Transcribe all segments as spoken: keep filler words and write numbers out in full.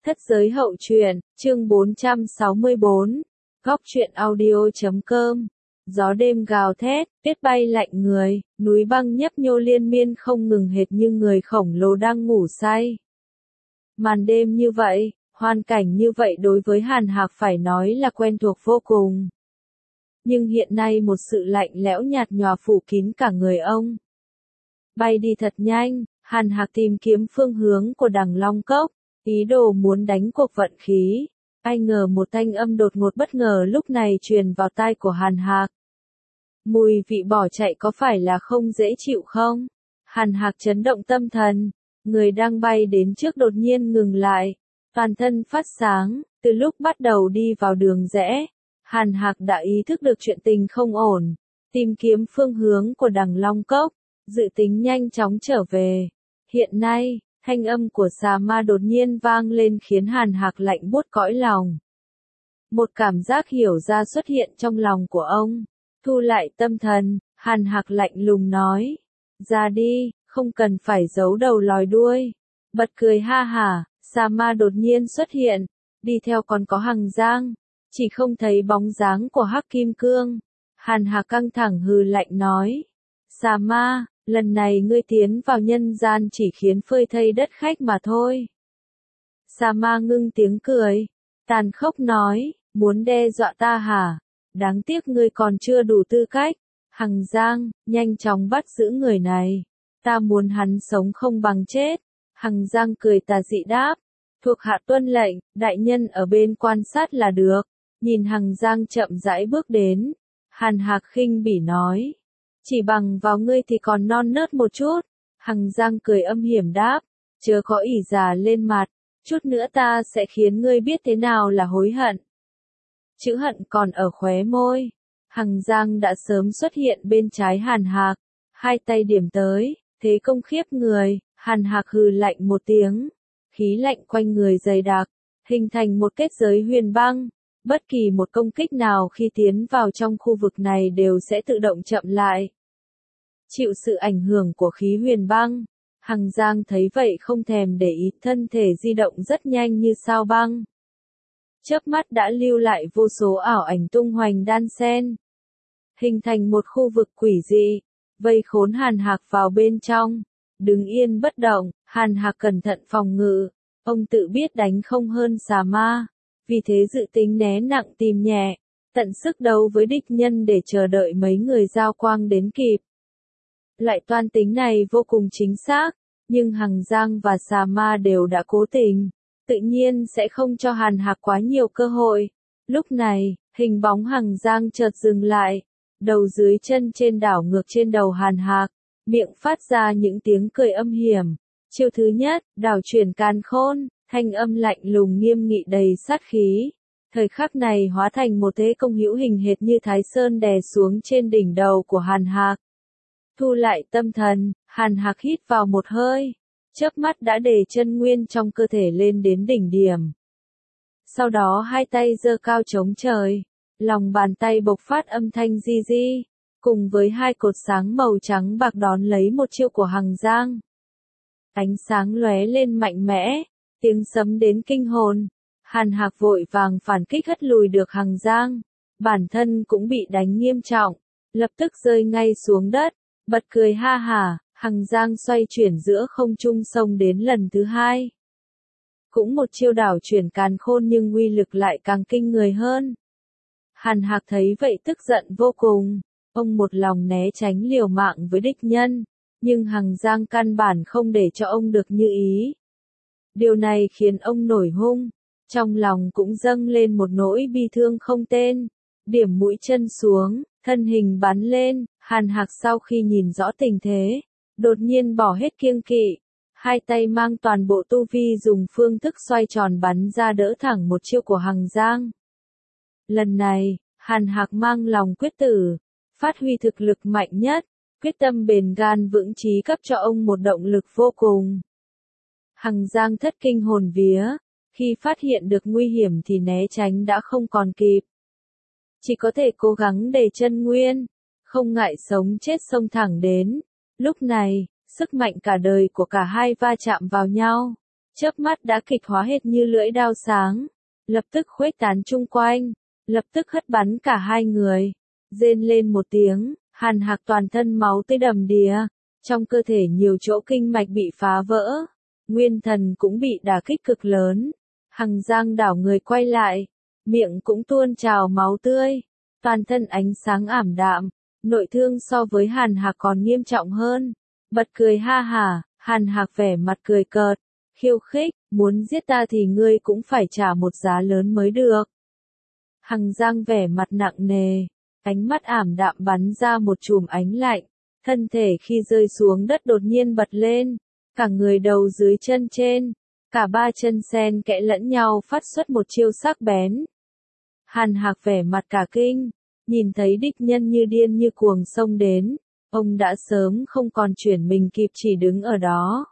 Thất giới hậu truyện, chương bốn trăm sáu mươi bốn, góc truyện audio chấm com. Gió đêm gào thét, tuyết bay lạnh người, núi băng nhấp nhô liên miên không ngừng hệt như người khổng lồ đang ngủ say. Màn đêm như vậy, hoàn cảnh như vậy đối với Hàn Hạc phải nói là quen thuộc vô cùng. Nhưng hiện nay một sự lạnh lẽo nhạt nhòa phủ kín cả người ông. Bay đi thật nhanh, Hàn Hạc tìm kiếm phương hướng của đằng Long Cốc, ý đồ muốn đánh cuộc vận khí. Ai ngờ một thanh âm đột ngột bất ngờ lúc này truyền vào tai của Hàn Hạc. Mùi vị bỏ chạy có phải là không dễ chịu không? Hàn Hạc chấn động tâm thần, người đang bay đến trước đột nhiên ngừng lại, toàn thân phát sáng, từ lúc bắt đầu đi vào đường rẽ. Hàn Hạc đã ý thức được chuyện tình không ổn, tìm kiếm phương hướng của đằng Long Cốc, dự tính nhanh chóng trở về. Hiện nay, thanh âm của xà ma đột nhiên vang lên khiến Hàn Hạc lạnh buốt cõi lòng. Một cảm giác hiểu ra xuất hiện trong lòng của ông. Thu lại tâm thần, Hàn Hạc lạnh lùng nói. Ra đi, không cần phải giấu đầu lòi đuôi. Bật cười ha hả, xà ma đột nhiên xuất hiện, đi theo còn có Hằng Giang. Chỉ không thấy bóng dáng của Hắc Kim Cương. Hàn Hạc căng thẳng hừ lạnh nói. Xà ma, lần này ngươi tiến vào nhân gian chỉ khiến phơi thây đất khách mà thôi. Xà ma ngưng tiếng cười, tàn khốc nói, muốn đe dọa ta hả? Đáng tiếc ngươi còn chưa đủ tư cách. Hằng Giang, nhanh chóng bắt giữ người này. Ta muốn hắn sống không bằng chết. Hằng Giang cười tà dị đáp. Thuộc hạ tuân lệnh, đại nhân ở bên quan sát là được. Nhìn Hằng Giang chậm rãi bước đến. Hàn Hạc khinh bỉ nói. Chỉ bằng vào ngươi thì còn non nớt một chút. Hằng Giang cười âm hiểm đáp. Chớ có ỷ già lên mặt. Chút nữa ta sẽ khiến ngươi biết thế nào là hối hận. Chữ hận còn ở khóe môi. Hằng Giang đã sớm xuất hiện bên trái Hàn Hạc. Hai tay điểm tới, thế công khiếp người. Hàn Hạc hừ lạnh một tiếng. Khí lạnh quanh người dày đặc, hình thành một kết giới huyền băng. Bất kỳ một công kích nào khi tiến vào trong khu vực này đều sẽ tự động chậm lại. Chịu sự ảnh hưởng của khí huyền băng, Hằng Giang thấy vậy không thèm để ý, thân thể di động rất nhanh như sao băng. Chớp mắt đã lưu lại vô số ảo ảnh tung hoành đan xen, hình thành một khu vực quỷ dị, vây khốn Hàn Hạc vào bên trong. Đứng yên bất động, Hàn Hạc cẩn thận phòng ngự, ông tự biết đánh không hơn xà ma. Vì thế dự tính né nặng tìm nhẹ, tận sức đấu với địch nhân để chờ đợi mấy người giao quang đến kịp. Lại toan tính này vô cùng chính xác, nhưng Hằng Giang và xà ma đều đã cố tình, tự nhiên sẽ không cho Hàn Hạc quá nhiều cơ hội. Lúc này, hình bóng Hằng Giang chợt dừng lại, đầu dưới chân trên đảo ngược trên đầu Hàn Hạc, miệng phát ra những tiếng cười âm hiểm. Chiêu thứ nhất, đảo chuyển càn khôn. Thanh âm lạnh lùng nghiêm nghị đầy sát khí. Thời khắc này hóa thành một thế công hữu hình hệt như Thái Sơn đè xuống trên đỉnh đầu của Hàn Hạc. Thu lại tâm thần, Hàn Hạc hít vào một hơi. Chớp mắt đã để chân nguyên trong cơ thể lên đến đỉnh điểm. Sau đó hai tay giơ cao chống trời. Lòng bàn tay bộc phát âm thanh di di. Cùng với hai cột sáng màu trắng bạc đón lấy một chiêu của Hằng Giang. Ánh sáng lóe lên mạnh mẽ. Tiếng sấm đến kinh hồn, Hàn Hạc vội vàng phản kích hất lùi được Hằng Giang, bản thân cũng bị đánh nghiêm trọng, lập tức rơi ngay xuống đất, bật cười ha hả. Hằng Giang xoay chuyển giữa không trung xông đến lần thứ hai. Cũng một chiêu đảo chuyển càn khôn nhưng uy lực lại càng kinh người hơn. Hàn Hạc thấy vậy tức giận vô cùng, ông một lòng né tránh liều mạng với địch nhân, nhưng Hằng Giang căn bản không để cho ông được như ý. Điều này khiến ông nổi hung, trong lòng cũng dâng lên một nỗi bi thương không tên. Điểm mũi chân xuống, thân hình bắn lên. Hàn Hạc sau khi nhìn rõ tình thế, đột nhiên bỏ hết kiêng kỵ, hai tay mang toàn bộ tu vi dùng phương thức xoay tròn bắn ra đỡ thẳng một chiêu của Hằng Giang. Lần này, Hàn Hạc mang lòng quyết tử, phát huy thực lực mạnh nhất, quyết tâm bền gan vững chí cấp cho ông một động lực vô cùng. Hằng Giang thất kinh hồn vía, khi phát hiện được nguy hiểm thì né tránh đã không còn kịp. Chỉ có thể cố gắng để chân nguyên, không ngại sống chết xông thẳng đến. Lúc này, sức mạnh cả đời của cả hai va chạm vào nhau, chớp mắt đã kịch hóa hệt như lưỡi dao sáng, lập tức khuếch tán chung quanh, lập tức hất bắn cả hai người. Rên lên một tiếng, Hàn Hạc toàn thân máu tươi đầm đìa, trong cơ thể nhiều chỗ kinh mạch bị phá vỡ, nguyên thần cũng bị đả kích cực lớn. Hằng Giang đảo người quay lại, miệng cũng tuôn trào máu tươi, toàn thân ánh sáng ảm đạm, nội thương so với Hàn Hạc còn nghiêm trọng hơn. Bật cười ha hả, Hàn Hạc vẻ mặt cười cợt, khiêu khích, muốn giết ta thì ngươi cũng phải trả một giá lớn mới được. Hằng Giang vẻ mặt nặng nề, ánh mắt ảm đạm bắn ra một chùm ánh lạnh, thân thể khi rơi xuống đất đột nhiên bật lên, cả người đầu dưới chân trên, cả ba chân xen kẽ lẫn nhau phát xuất một chiêu sắc bén. Hàn Hạc vẻ mặt cả kinh, nhìn thấy địch nhân như điên như cuồng xông đến, ông đã sớm không còn chuyển mình kịp chỉ đứng ở đó.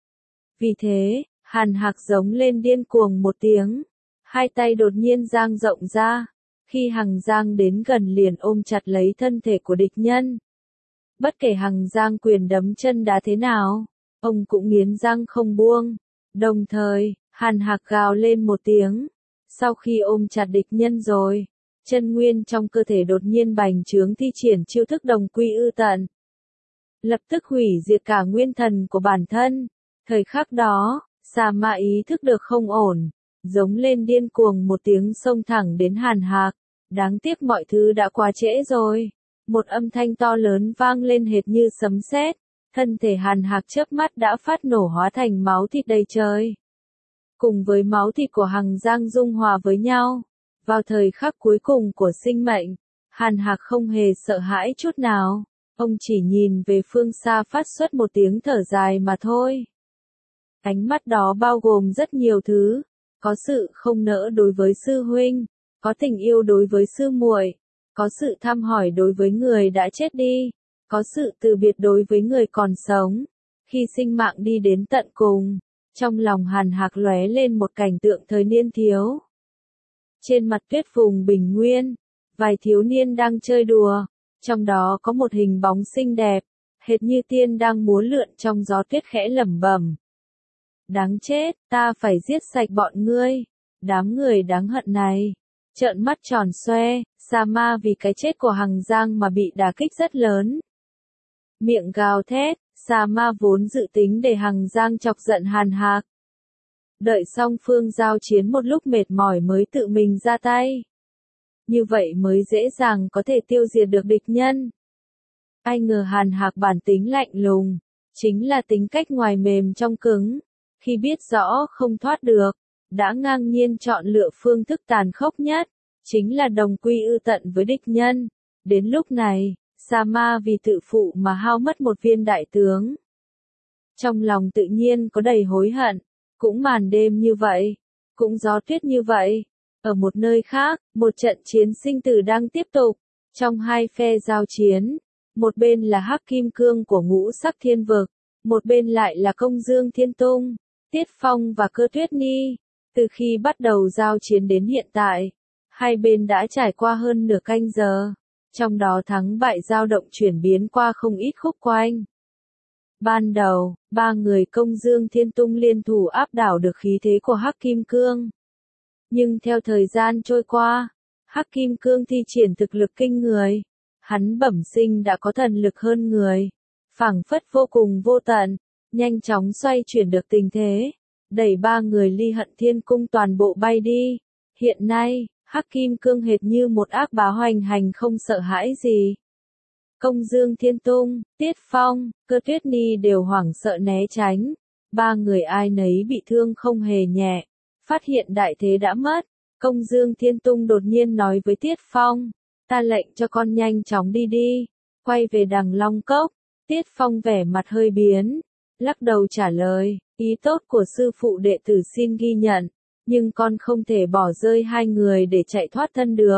Vì thế, Hàn Hạc giống lên điên cuồng một tiếng, hai tay đột nhiên dang rộng ra, khi Hằng Giang đến gần liền ôm chặt lấy thân thể của địch nhân. Bất kể Hằng Giang quyền đấm chân đá thế nào, ông cũng nghiến răng không buông. Đồng thời, Hàn Hạc gào lên một tiếng, sau khi ôm chặt địch nhân rồi, chân nguyên trong cơ thể đột nhiên bành trướng thi triển chiêu thức đồng quy ư tận. Lập tức hủy diệt cả nguyên thần của bản thân. Thời khắc đó, Sa Ma ý thức được không ổn, giống lên điên cuồng một tiếng xông thẳng đến Hàn Hạc. Đáng tiếc mọi thứ đã quá trễ rồi. Một âm thanh to lớn vang lên hệt như sấm sét, thân thể Hàn Hạc chớp mắt đã phát nổ hóa thành máu thịt đầy trời. Cùng với máu thịt của Hằng Giang dung hòa với nhau, vào thời khắc cuối cùng của sinh mệnh, Hàn Hạc không hề sợ hãi chút nào, ông chỉ nhìn về phương xa phát xuất một tiếng thở dài mà thôi. Ánh mắt đó bao gồm rất nhiều thứ, có sự không nỡ đối với sư huynh, có tình yêu đối với sư muội, có sự thăm hỏi đối với người đã chết đi, có sự từ biệt đối với người còn sống. Khi sinh mạng đi đến tận cùng, trong lòng Hàn Hạc lóe lên một cảnh tượng thời niên thiếu. Trên mặt tuyết vùng bình nguyên, vài thiếu niên đang chơi đùa, trong đó có một hình bóng xinh đẹp, hệt như tiên đang múa lượn trong gió tuyết khẽ lẩm bẩm. Đáng chết, ta phải giết sạch bọn ngươi, đám người đáng hận này. Trợn mắt tròn xoe, Sa Ma vì cái chết của Hằng Giang mà bị đả kích rất lớn. Miệng gào thét, Sa Ma vốn dự tính để Hằng Giang chọc giận Hàn Hạc. Đợi song phương giao chiến một lúc mệt mỏi mới tự mình ra tay. Như vậy mới dễ dàng có thể tiêu diệt được địch nhân. Ai ngờ Hàn Hạc bản tính lạnh lùng, chính là tính cách ngoài mềm trong cứng. Khi biết rõ không thoát được, đã ngang nhiên chọn lựa phương thức tàn khốc nhất, chính là đồng quy ư tận với địch nhân. Đến lúc này, Sa Ma vì tự phụ mà hao mất một viên đại tướng. Trong lòng tự nhiên có đầy hối hận, cũng màn đêm như vậy, cũng gió tuyết như vậy. Ở một nơi khác, một trận chiến sinh tử đang tiếp tục, trong hai phe giao chiến, một bên là Hắc Kim Cương của Ngũ Sắc Thiên Vực, một bên lại là Công Dương Thiên Tung, Tiết Phong và Cơ Tuyết Ni. Từ khi bắt đầu giao chiến đến hiện tại, hai bên đã trải qua hơn nửa canh giờ, trong đó thắng bại dao động chuyển biến qua không ít khúc quanh. Ban đầu, ba người Công Dương Thiên Tung liên thủ áp đảo được khí thế của Hắc Kim Cương. Nhưng theo thời gian trôi qua, Hắc Kim Cương thi triển thực lực kinh người, hắn bẩm sinh đã có thần lực hơn người, phảng phất vô cùng vô tận, nhanh chóng xoay chuyển được tình thế, đẩy ba người Ly Hận Thiên Cung toàn bộ bay đi. Hiện nay, Hắc Kim Cương hệt như một ác bá hoành hành không sợ hãi gì. Công Dương Thiên Tung, Tiết Phong, Cơ Tuyết Ni đều hoảng sợ né tránh, ba người ai nấy bị thương không hề nhẹ. Phát hiện đại thế đã mất, Công Dương Thiên Tung đột nhiên nói với Tiết Phong, ta lệnh cho con nhanh chóng đi đi, quay về Đằng Long Cốc. Tiết Phong vẻ mặt hơi biến, lắc đầu trả lời, ý tốt của sư phụ đệ tử xin ghi nhận, nhưng con không thể bỏ rơi hai người để chạy thoát thân được.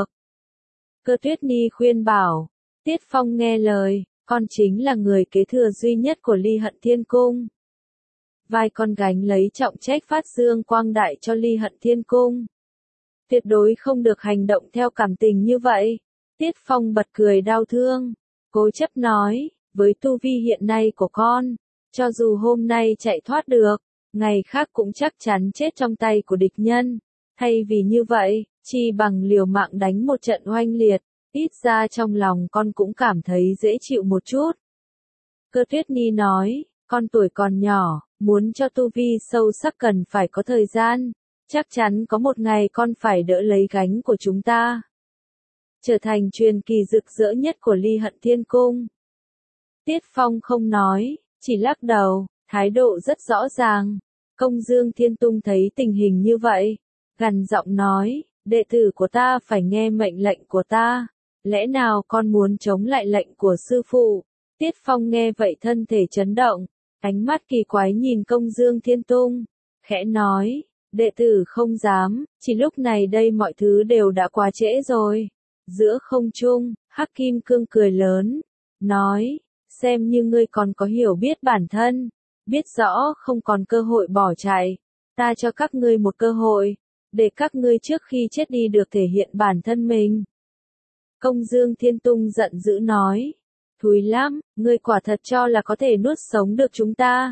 Cơ Tuyết Ni khuyên bảo, Tiết Phong nghe lời, con chính là người kế thừa duy nhất của Ly Hận Thiên Cung. Vai con gánh lấy trọng trách phát dương quang đại cho Ly Hận Thiên Cung. Tuyệt đối không được hành động theo cảm tình như vậy. Tiết Phong bật cười đau thương, cố chấp nói, với tu vi hiện nay của con, cho dù hôm nay chạy thoát được, ngày khác cũng chắc chắn chết trong tay của địch nhân. Thay vì như vậy, chi bằng liều mạng đánh một trận oanh liệt, ít ra trong lòng con cũng cảm thấy dễ chịu một chút. Cơ Tuyết Ni nói, con tuổi còn nhỏ, muốn cho tu vi sâu sắc cần phải có thời gian, chắc chắn có một ngày con phải đỡ lấy gánh của chúng ta. Trở thành truyền kỳ rực rỡ nhất của Ly Hận Thiên Cung. Tiết Phong không nói, chỉ lắc đầu, thái độ rất rõ ràng. Công Dương Thiên Tung thấy tình hình như vậy, gằn giọng nói, đệ tử của ta phải nghe mệnh lệnh của ta, lẽ nào con muốn chống lại lệnh của sư phụ? Tiết Phong nghe vậy thân thể chấn động, ánh mắt kỳ quái nhìn Công Dương Thiên Tung, khẽ nói, đệ tử không dám, chỉ lúc này đây mọi thứ đều đã quá trễ rồi. Giữa không trung, Hắc Kim Cương cười lớn, nói, xem như ngươi còn có hiểu biết bản thân, biết rõ không còn cơ hội bỏ chạy, ta cho các ngươi một cơ hội, để các ngươi trước khi chết đi được thể hiện bản thân mình. Công Dương Thiên Tung giận dữ nói, thúi lắm, ngươi quả thật cho là có thể nuốt sống được chúng ta.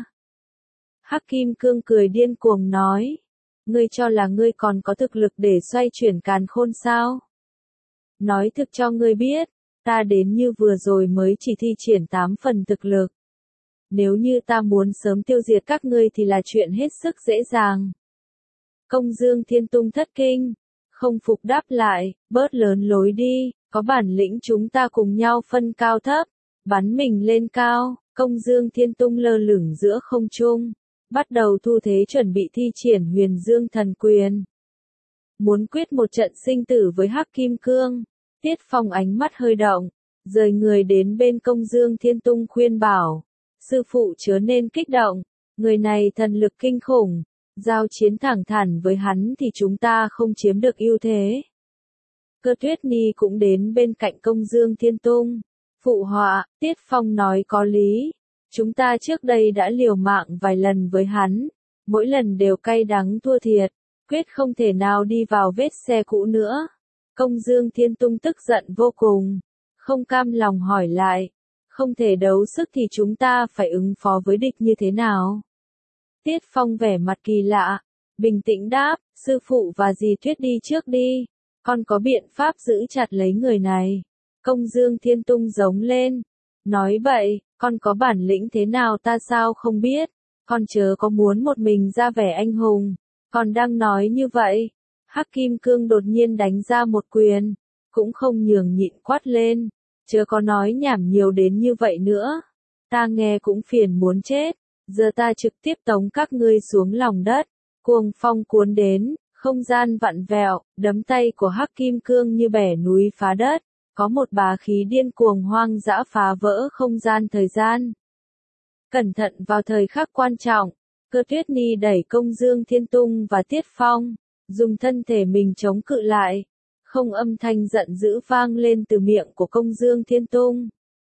Hắc Kim Cương cười điên cuồng nói, ngươi cho là ngươi còn có thực lực để xoay chuyển càn khôn sao? Nói thực cho ngươi biết, ta đến như vừa rồi mới chỉ thi triển tám phần thực lực. Nếu như ta muốn sớm tiêu diệt các ngươi thì là chuyện hết sức dễ dàng. Công Dương Thiên Tung thất kinh, không phục đáp lại, bớt lớn lối đi, có bản lĩnh chúng ta cùng nhau phân cao thấp, bắn mình lên cao. Công Dương Thiên Tung lơ lửng giữa không trung, bắt đầu thu thế chuẩn bị thi triển Huyền Dương Thần Quyền. Muốn quyết một trận sinh tử với Hắc Kim Cương. Tiết Phong ánh mắt hơi động, rời người đến bên Công Dương Thiên Tung khuyên bảo, sư phụ chớ nên kích động, người này thần lực kinh khủng, giao chiến thẳng thắn với hắn thì chúng ta không chiếm được ưu thế. Cơ Tuyết Ni cũng đến bên cạnh Công Dương Thiên Tung, phụ họa, Tiết Phong nói có lý, chúng ta trước đây đã liều mạng vài lần với hắn, mỗi lần đều cay đắng thua thiệt, quyết không thể nào đi vào vết xe cũ nữa. Công Dương Thiên Tung tức giận vô cùng, không cam lòng hỏi lại, không thể đấu sức thì chúng ta phải ứng phó với địch như thế nào? Tiết Phong vẻ mặt kỳ lạ, bình tĩnh đáp, sư phụ và dì Tuyết đi trước đi, con có biện pháp giữ chặt lấy người này. Công Dương Thiên Tung giống lên, nói bậy, con có bản lĩnh thế nào ta sao không biết, con chớ có muốn một mình ra vẻ anh hùng, con đang nói như vậy. Hắc Kim Cương đột nhiên đánh ra một quyền, cũng không nhường nhịn quát lên, chớ có nói nhảm nhiều đến như vậy nữa, ta nghe cũng phiền muốn chết, giờ ta trực tiếp tống các ngươi xuống lòng đất. Cuồng phong cuốn đến, không gian vặn vẹo, đấm tay của Hắc Kim Cương như bẻ núi phá đất, có một bá khí điên cuồng hoang dã phá vỡ không gian thời gian. Cẩn thận vào thời khắc quan trọng, Cơ Tuyết Ni đẩy Công Dương Thiên Tung và Tiết Phong, dùng thân thể mình chống cự lại, không âm thanh giận dữ vang lên từ miệng của Công Dương Thiên Tung.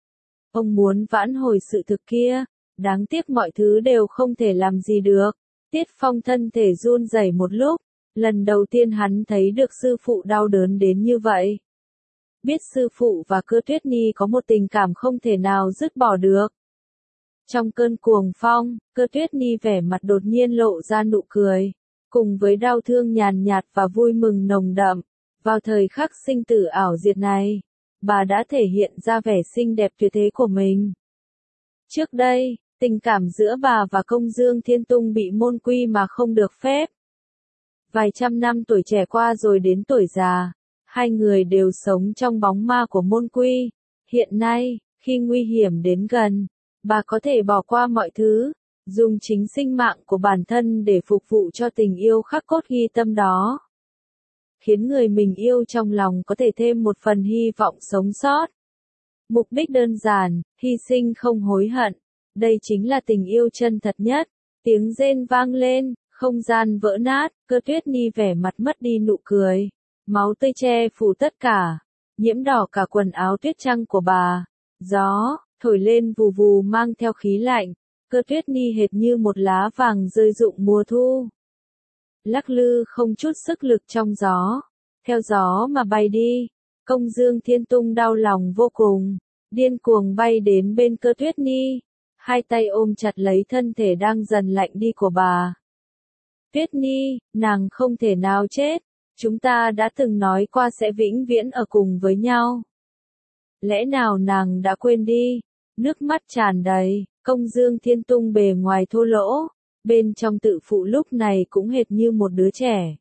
Ông muốn vãn hồi sự thực kia, đáng tiếc mọi thứ đều không thể làm gì được. Tiết Phong thân thể run rẩy một lúc, lần đầu tiên hắn thấy được sư phụ đau đớn đến như vậy. Biết sư phụ và Cơ Tuyết Ni có một tình cảm không thể nào dứt bỏ được. Trong cơn cuồng phong, Cơ Tuyết Ni vẻ mặt đột nhiên lộ ra nụ cười, cùng với đau thương nhàn nhạt và vui mừng nồng đậm. Vào thời khắc sinh tử ảo diệt này, bà đã thể hiện ra vẻ xinh đẹp tuyệt thế của mình. Trước đây, tình cảm giữa bà và Công Dương Thiên Tung bị môn quy mà không được phép. Vài trăm năm tuổi trẻ qua rồi đến tuổi già, hai người đều sống trong bóng ma của môn quy. Hiện nay, khi nguy hiểm đến gần, bà có thể bỏ qua mọi thứ, dùng chính sinh mạng của bản thân để phục vụ cho tình yêu khắc cốt ghi tâm đó. Khiến người mình yêu trong lòng có thể thêm một phần hy vọng sống sót. Mục đích đơn giản, hy sinh không hối hận. Đây chính là tình yêu chân thật nhất. Tiếng rên vang lên, không gian vỡ nát, Cơ Tuyết Ni vẻ mặt mất đi nụ cười. Máu tươi che phủ tất cả, nhiễm đỏ cả quần áo tuyết trắng của bà. Gió, thổi lên vù vù mang theo khí lạnh. Cơ Tuyết Ni hệt như một lá vàng rơi rụng mùa thu. Lắc lư không chút sức lực trong gió, theo gió mà bay đi. Công Dương Thiên Tung đau lòng vô cùng, điên cuồng bay đến bên Cơ Tuyết Ni, hai tay ôm chặt lấy thân thể đang dần lạnh đi của bà. Tuyết Nhi, nàng không thể nào chết. Chúng ta đã từng nói qua sẽ vĩnh viễn ở cùng với nhau. Lẽ nào nàng đã quên đi? Nước mắt tràn đầy, Công Dương Thiên Tung bề ngoài thô lỗ, bên trong tự phụ lúc này cũng hệt như một đứa trẻ.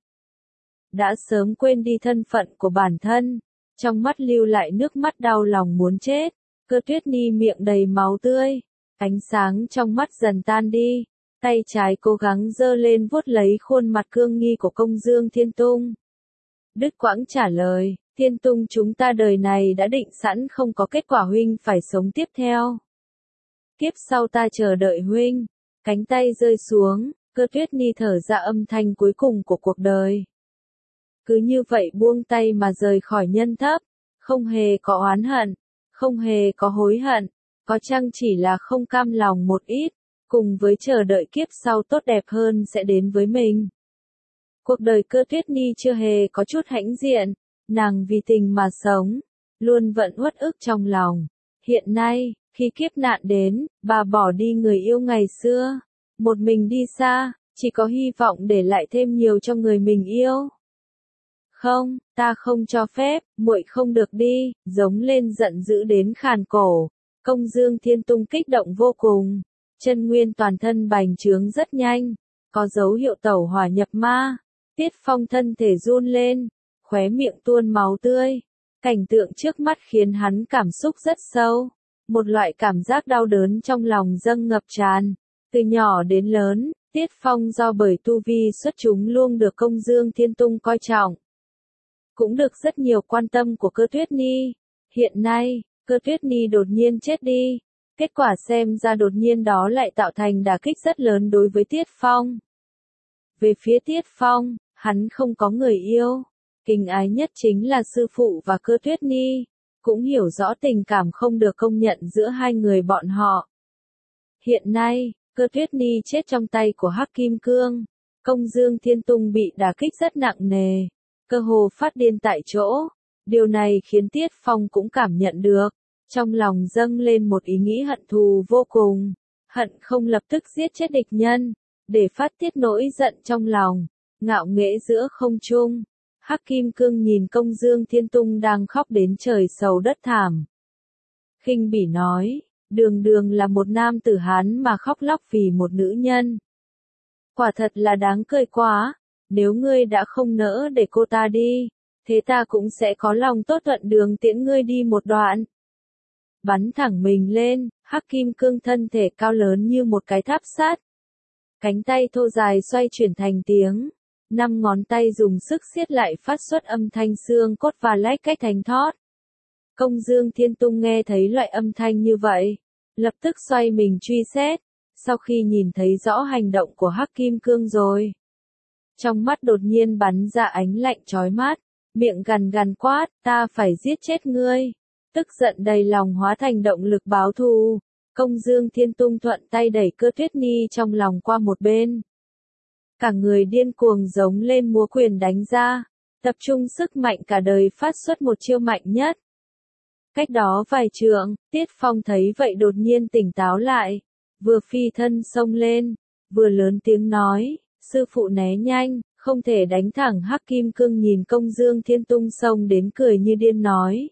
Đã sớm quên đi thân phận của bản thân, trong mắt lưu lại nước mắt đau lòng muốn chết. Cơ Tuyết Nhi miệng đầy máu tươi, ánh sáng trong mắt dần tan đi, tay trái cố gắng giơ lên vuốt lấy khuôn mặt cương nghi của Công Dương Thiên Tung. Đứt quãng trả lời, Thiên Tung chúng ta đời này đã định sẵn không có kết quả, huynh phải sống tiếp theo. Kiếp sau ta chờ đợi huynh. Cánh tay rơi xuống, Cơ Tuyết Nhi thở ra âm thanh cuối cùng của cuộc đời. Cứ như vậy buông tay mà rời khỏi nhân thấp, không hề có oán hận, không hề có hối hận, có chăng chỉ là không cam lòng một ít, cùng với chờ đợi kiếp sau tốt đẹp hơn sẽ đến với mình. Cuộc đời Cơ Tuyết Nhi chưa hề có chút hãnh diện, nàng vì tình mà sống, luôn vận uất ức trong lòng. Hiện nay, khi kiếp nạn đến, bà bỏ đi người yêu ngày xưa, một mình đi xa, chỉ có hy vọng để lại thêm nhiều cho người mình yêu. Không, ta không cho phép, muội không được đi, giống lên giận dữ đến khàn cổ. Công Dương Thiên Tung kích động vô cùng, chân nguyên toàn thân bành trướng rất nhanh, có dấu hiệu tẩu hỏa nhập ma. Tiết Phong thân thể run lên, khóe miệng tuôn máu tươi. Cảnh tượng trước mắt khiến hắn cảm xúc rất sâu, một loại cảm giác đau đớn trong lòng dâng ngập tràn. Từ nhỏ đến lớn, Tiết Phong do bởi tu vi xuất chúng luôn được Công Dương Thiên Tung coi trọng, cũng được rất nhiều quan tâm của Cơ Tuyết Nhi. Hiện nay, Cơ Tuyết Nhi đột nhiên chết đi, kết quả xem ra đột nhiên đó lại tạo thành đả kích rất lớn đối với Tiết Phong. Về phía Tiết Phong, hắn không có người yêu, kính ái nhất chính là sư phụ và Cơ Tuyết Nhi, cũng hiểu rõ tình cảm không được công nhận giữa hai người bọn họ. Hiện nay, Cơ Tuyết Nhi chết trong tay của Hắc Kim Cương, Công Dương Thiên Tung bị đả kích rất nặng nề, cơ hồ phát điên tại chỗ. Điều này khiến Tiết Phong cũng cảm nhận được, trong lòng dâng lên một ý nghĩ hận thù vô cùng, hận không lập tức giết chết địch nhân, để phát tiết nỗi giận trong lòng. Ngạo nghễ giữa không trung, Hắc Kim Cương nhìn Công Dương Thiên Tung đang khóc đến trời sầu đất thảm. Khinh bỉ nói, đường đường là một nam tử Hán mà khóc lóc vì một nữ nhân. Quả thật là đáng cười quá, nếu ngươi đã không nỡ để cô ta đi, thế ta cũng sẽ có lòng tốt thuận đường tiễn ngươi đi một đoạn. Bắn thẳng mình lên, Hắc Kim Cương thân thể cao lớn như một cái tháp sắt. Cánh tay thô dài xoay chuyển thành tiếng. Năm ngón tay dùng sức siết lại phát xuất âm thanh xương cốt và lách cách thành thót. Công Dương Thiên Tung nghe thấy loại âm thanh như vậy, lập tức xoay mình truy xét, sau khi nhìn thấy rõ hành động của Hắc Kim Cương rồi. Trong mắt đột nhiên bắn ra ánh lạnh chói mắt, miệng gằn gằn quát, ta phải giết chết ngươi. Tức giận đầy lòng hóa thành động lực báo thù, Công Dương Thiên Tung thuận tay đẩy Cơ Tuyết Nhi trong lòng qua một bên. Cả người điên cuồng giống lên múa quyền đánh ra, tập trung sức mạnh cả đời phát xuất một chiêu mạnh nhất. Cách đó vài trượng, Tiết Phong thấy vậy đột nhiên tỉnh táo lại, vừa phi thân xông lên, vừa lớn tiếng nói, sư phụ né nhanh, không thể đánh thẳng. Hắc Kim Cương nhìn Công Dương Thiên Tung xông đến cười như điên nói.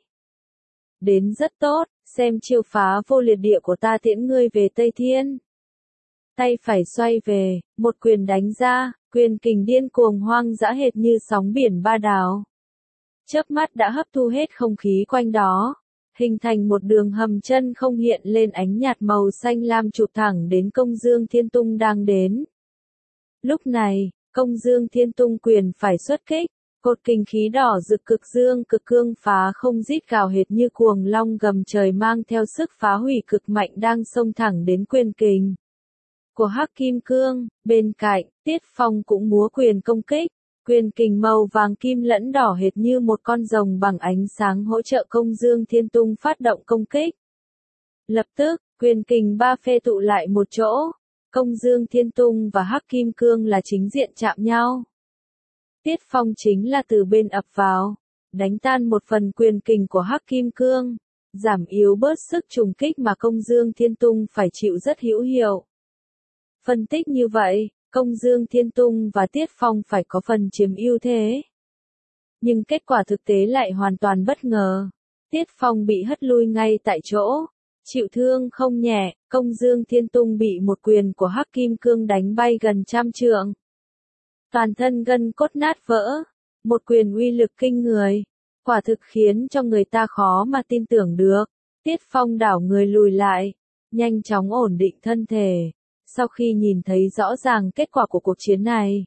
Đến rất tốt, xem chiêu phá vô liệt địa của ta tiễn ngươi về Tây Thiên. Tay phải xoay về, một quyền đánh ra, quyền kình điên cuồng hoang dã hệt như sóng biển ba đảo. Chớp mắt đã hấp thu hết không khí quanh đó, hình thành một đường hầm chân không hiện lên ánh nhạt màu xanh lam chụp thẳng đến Công Dương Thiên Tung đang đến. Lúc này, Công Dương Thiên Tung quyền phải xuất kích, cột kình khí đỏ rực cực dương cực cương phá không rít gào hệt như cuồng long gầm trời mang theo sức phá hủy cực mạnh đang xông thẳng đến quyền kình của Hắc Kim Cương. Bên cạnh, Tiết Phong cũng múa quyền công kích, quyền kình màu vàng kim lẫn đỏ hệt như một con rồng bằng ánh sáng hỗ trợ Công Dương Thiên Tung phát động công kích. Lập tức, quyền kình ba phe tụ lại một chỗ, Công Dương Thiên Tung và Hắc Kim Cương là chính diện chạm nhau. Tiết Phong chính là từ bên ập vào, đánh tan một phần quyền kình của Hắc Kim Cương, giảm yếu bớt sức trùng kích mà Công Dương Thiên Tung phải chịu rất hữu hiệu. Phân tích như vậy, Công Dương Thiên Tung và Tiết Phong phải có phần chiếm ưu thế. Nhưng kết quả thực tế lại hoàn toàn bất ngờ. Tiết Phong bị hất lui ngay tại chỗ, chịu thương không nhẹ, Công Dương Thiên Tung bị một quyền của Hắc Kim Cương đánh bay gần trăm trượng. Toàn thân gân cốt nát vỡ, một quyền uy lực kinh người, quả thực khiến cho người ta khó mà tin tưởng được. Tiết Phong đảo người lùi lại, nhanh chóng ổn định thân thể, sau khi nhìn thấy rõ ràng kết quả của cuộc chiến này.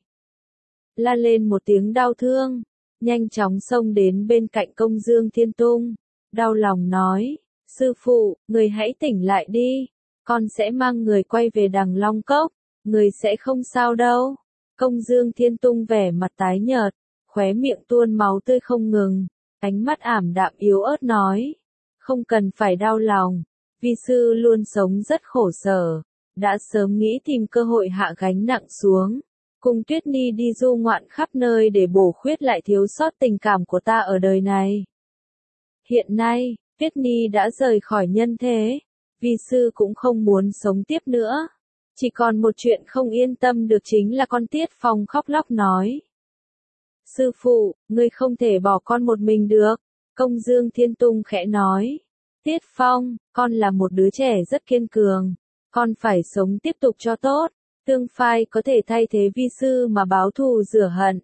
La lên một tiếng đau thương, nhanh chóng xông đến bên cạnh Công Dương Thiên Tung, đau lòng nói, sư phụ, người hãy tỉnh lại đi, con sẽ mang người quay về Đằng Long Cốc, người sẽ không sao đâu. Công Dương Thiên Tung vẻ mặt tái nhợt, khóe miệng tuôn máu tươi không ngừng, ánh mắt ảm đạm yếu ớt nói, không cần phải đau lòng, vi sư luôn sống rất khổ sở, đã sớm nghĩ tìm cơ hội hạ gánh nặng xuống, cùng Tuyết Nhi đi du ngoạn khắp nơi để bổ khuyết lại thiếu sót tình cảm của ta ở đời này. Hiện nay, Tuyết Nhi đã rời khỏi nhân thế, vi sư cũng không muốn sống tiếp nữa. Chỉ còn một chuyện không yên tâm được chính là con Tiết Phong khóc lóc nói. Sư phụ, ngươi không thể bỏ con một mình được. Công Dương Thiên Tung khẽ nói. Tiết Phong, con là một đứa trẻ rất kiên cường. Con phải sống tiếp tục cho tốt. Tương phai có thể thay thế vi sư mà báo thù rửa hận.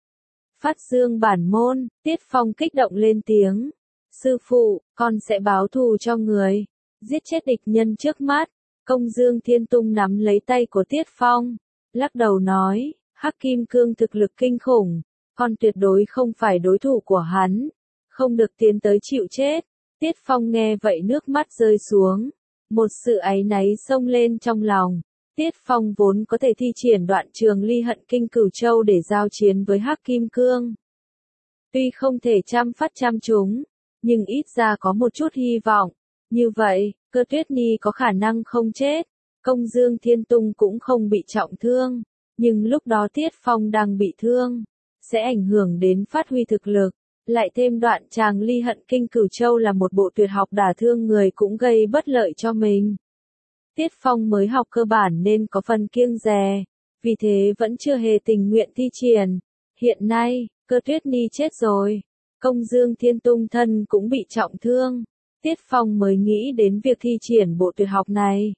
Phát dương bản môn, Tiết Phong kích động lên tiếng. Sư phụ, con sẽ báo thù cho người. Giết chết địch nhân trước mắt. Công Dương Thiên Tung nắm lấy tay của Tiết Phong, lắc đầu nói, Hắc Kim Cương thực lực kinh khủng, con tuyệt đối không phải đối thủ của hắn, không được tiến tới chịu chết. Tiết Phong nghe vậy nước mắt rơi xuống, một sự áy náy xông lên trong lòng. Tiết Phong vốn có thể thi triển đoạn trường ly hận kinh cửu châu để giao chiến với Hắc Kim Cương. Tuy không thể trăm phát trăm trúng, nhưng ít ra có một chút hy vọng. Như vậy, Cơ Tuyết Nhi có khả năng không chết, Công Dương Thiên Tung cũng không bị trọng thương, nhưng lúc đó Tiết Phong đang bị thương, sẽ ảnh hưởng đến phát huy thực lực, lại thêm đoạn tràng ly hận kinh cửu châu là một bộ tuyệt học đả thương người cũng gây bất lợi cho mình. Tiết Phong mới học cơ bản nên có phần kiêng dè, vì thế vẫn chưa hề tình nguyện thi triển. Hiện nay, Cơ Tuyết Nhi chết rồi, Công Dương Thiên Tung thân cũng bị trọng thương. Tiết Phong mới nghĩ đến việc thi triển bộ tuyệt học này.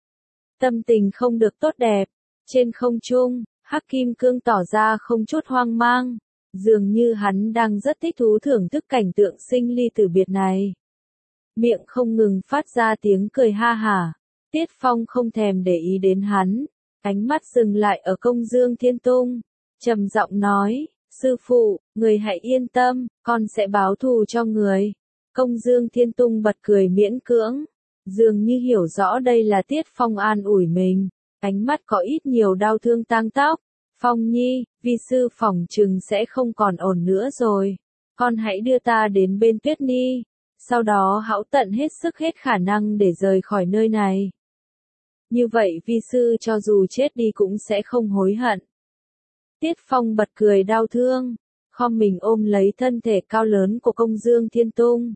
Tâm tình không được tốt đẹp. Trên không trung, Hắc Kim Cương tỏ ra không chút hoang mang. Dường như hắn đang rất thích thú thưởng thức cảnh tượng sinh ly tử biệt này. Miệng không ngừng phát ra tiếng cười ha hả. Tiết Phong không thèm để ý đến hắn. Ánh mắt dừng lại ở Công Dương Thiên Tung. Trầm giọng nói, sư phụ, người hãy yên tâm, con sẽ báo thù cho người. Công Dương Thiên Tung bật cười miễn cưỡng, dường như hiểu rõ đây là Tiết Phong an ủi mình, ánh mắt có ít nhiều đau thương tang tóc. Phong Nhi, vi sư phỏng chừng sẽ không còn ổn nữa rồi, con hãy đưa ta đến bên Tuyết Nhi, sau đó hãy tận hết sức hết khả năng để rời khỏi nơi này. Như vậy vi sư cho dù chết đi cũng sẽ không hối hận. Tiết Phong bật cười đau thương, khom mình ôm lấy thân thể cao lớn của Công Dương Thiên Tung.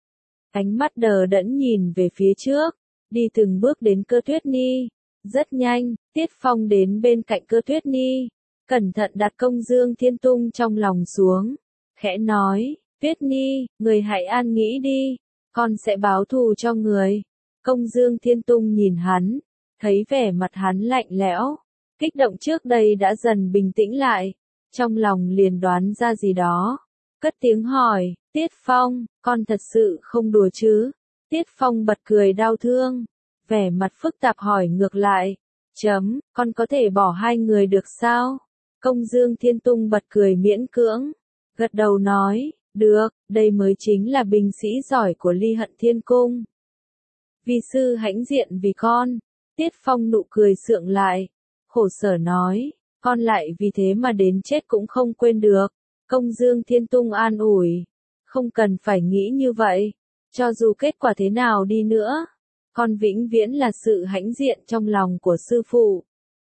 Ánh mắt đờ đẫn nhìn về phía trước, đi từng bước đến Cơ Tuyết Nhi. Rất nhanh, Tiết Phong đến bên cạnh Cơ Tuyết Nhi, cẩn thận đặt Công Dương Thiên Tung trong lòng xuống, khẽ nói, Tuyết Nhi, người hãy an nghĩ đi, con sẽ báo thù cho người. Công Dương Thiên Tung nhìn hắn, thấy vẻ mặt hắn lạnh lẽo, kích động trước đây đã dần bình tĩnh lại, trong lòng liền đoán ra gì đó. Cất tiếng hỏi, Tiết Phong, con thật sự không đùa chứ? Tiết Phong bật cười đau thương, vẻ mặt phức tạp hỏi ngược lại, chấm, con có thể bỏ hai người được sao? Công Dương Thiên Tung bật cười miễn cưỡng, gật đầu nói, được, đây mới chính là binh sĩ giỏi của Ly Hận Thiên Cung. Vi sư hãnh diện vì con. Tiết Phong nụ cười sượng lại, khổ sở nói, con lại vì thế mà đến chết cũng không quên được. Công Dương Thiên Tung an ủi, không cần phải nghĩ như vậy, cho dù kết quả thế nào đi nữa, con vĩnh viễn là sự hãnh diện trong lòng của sư phụ.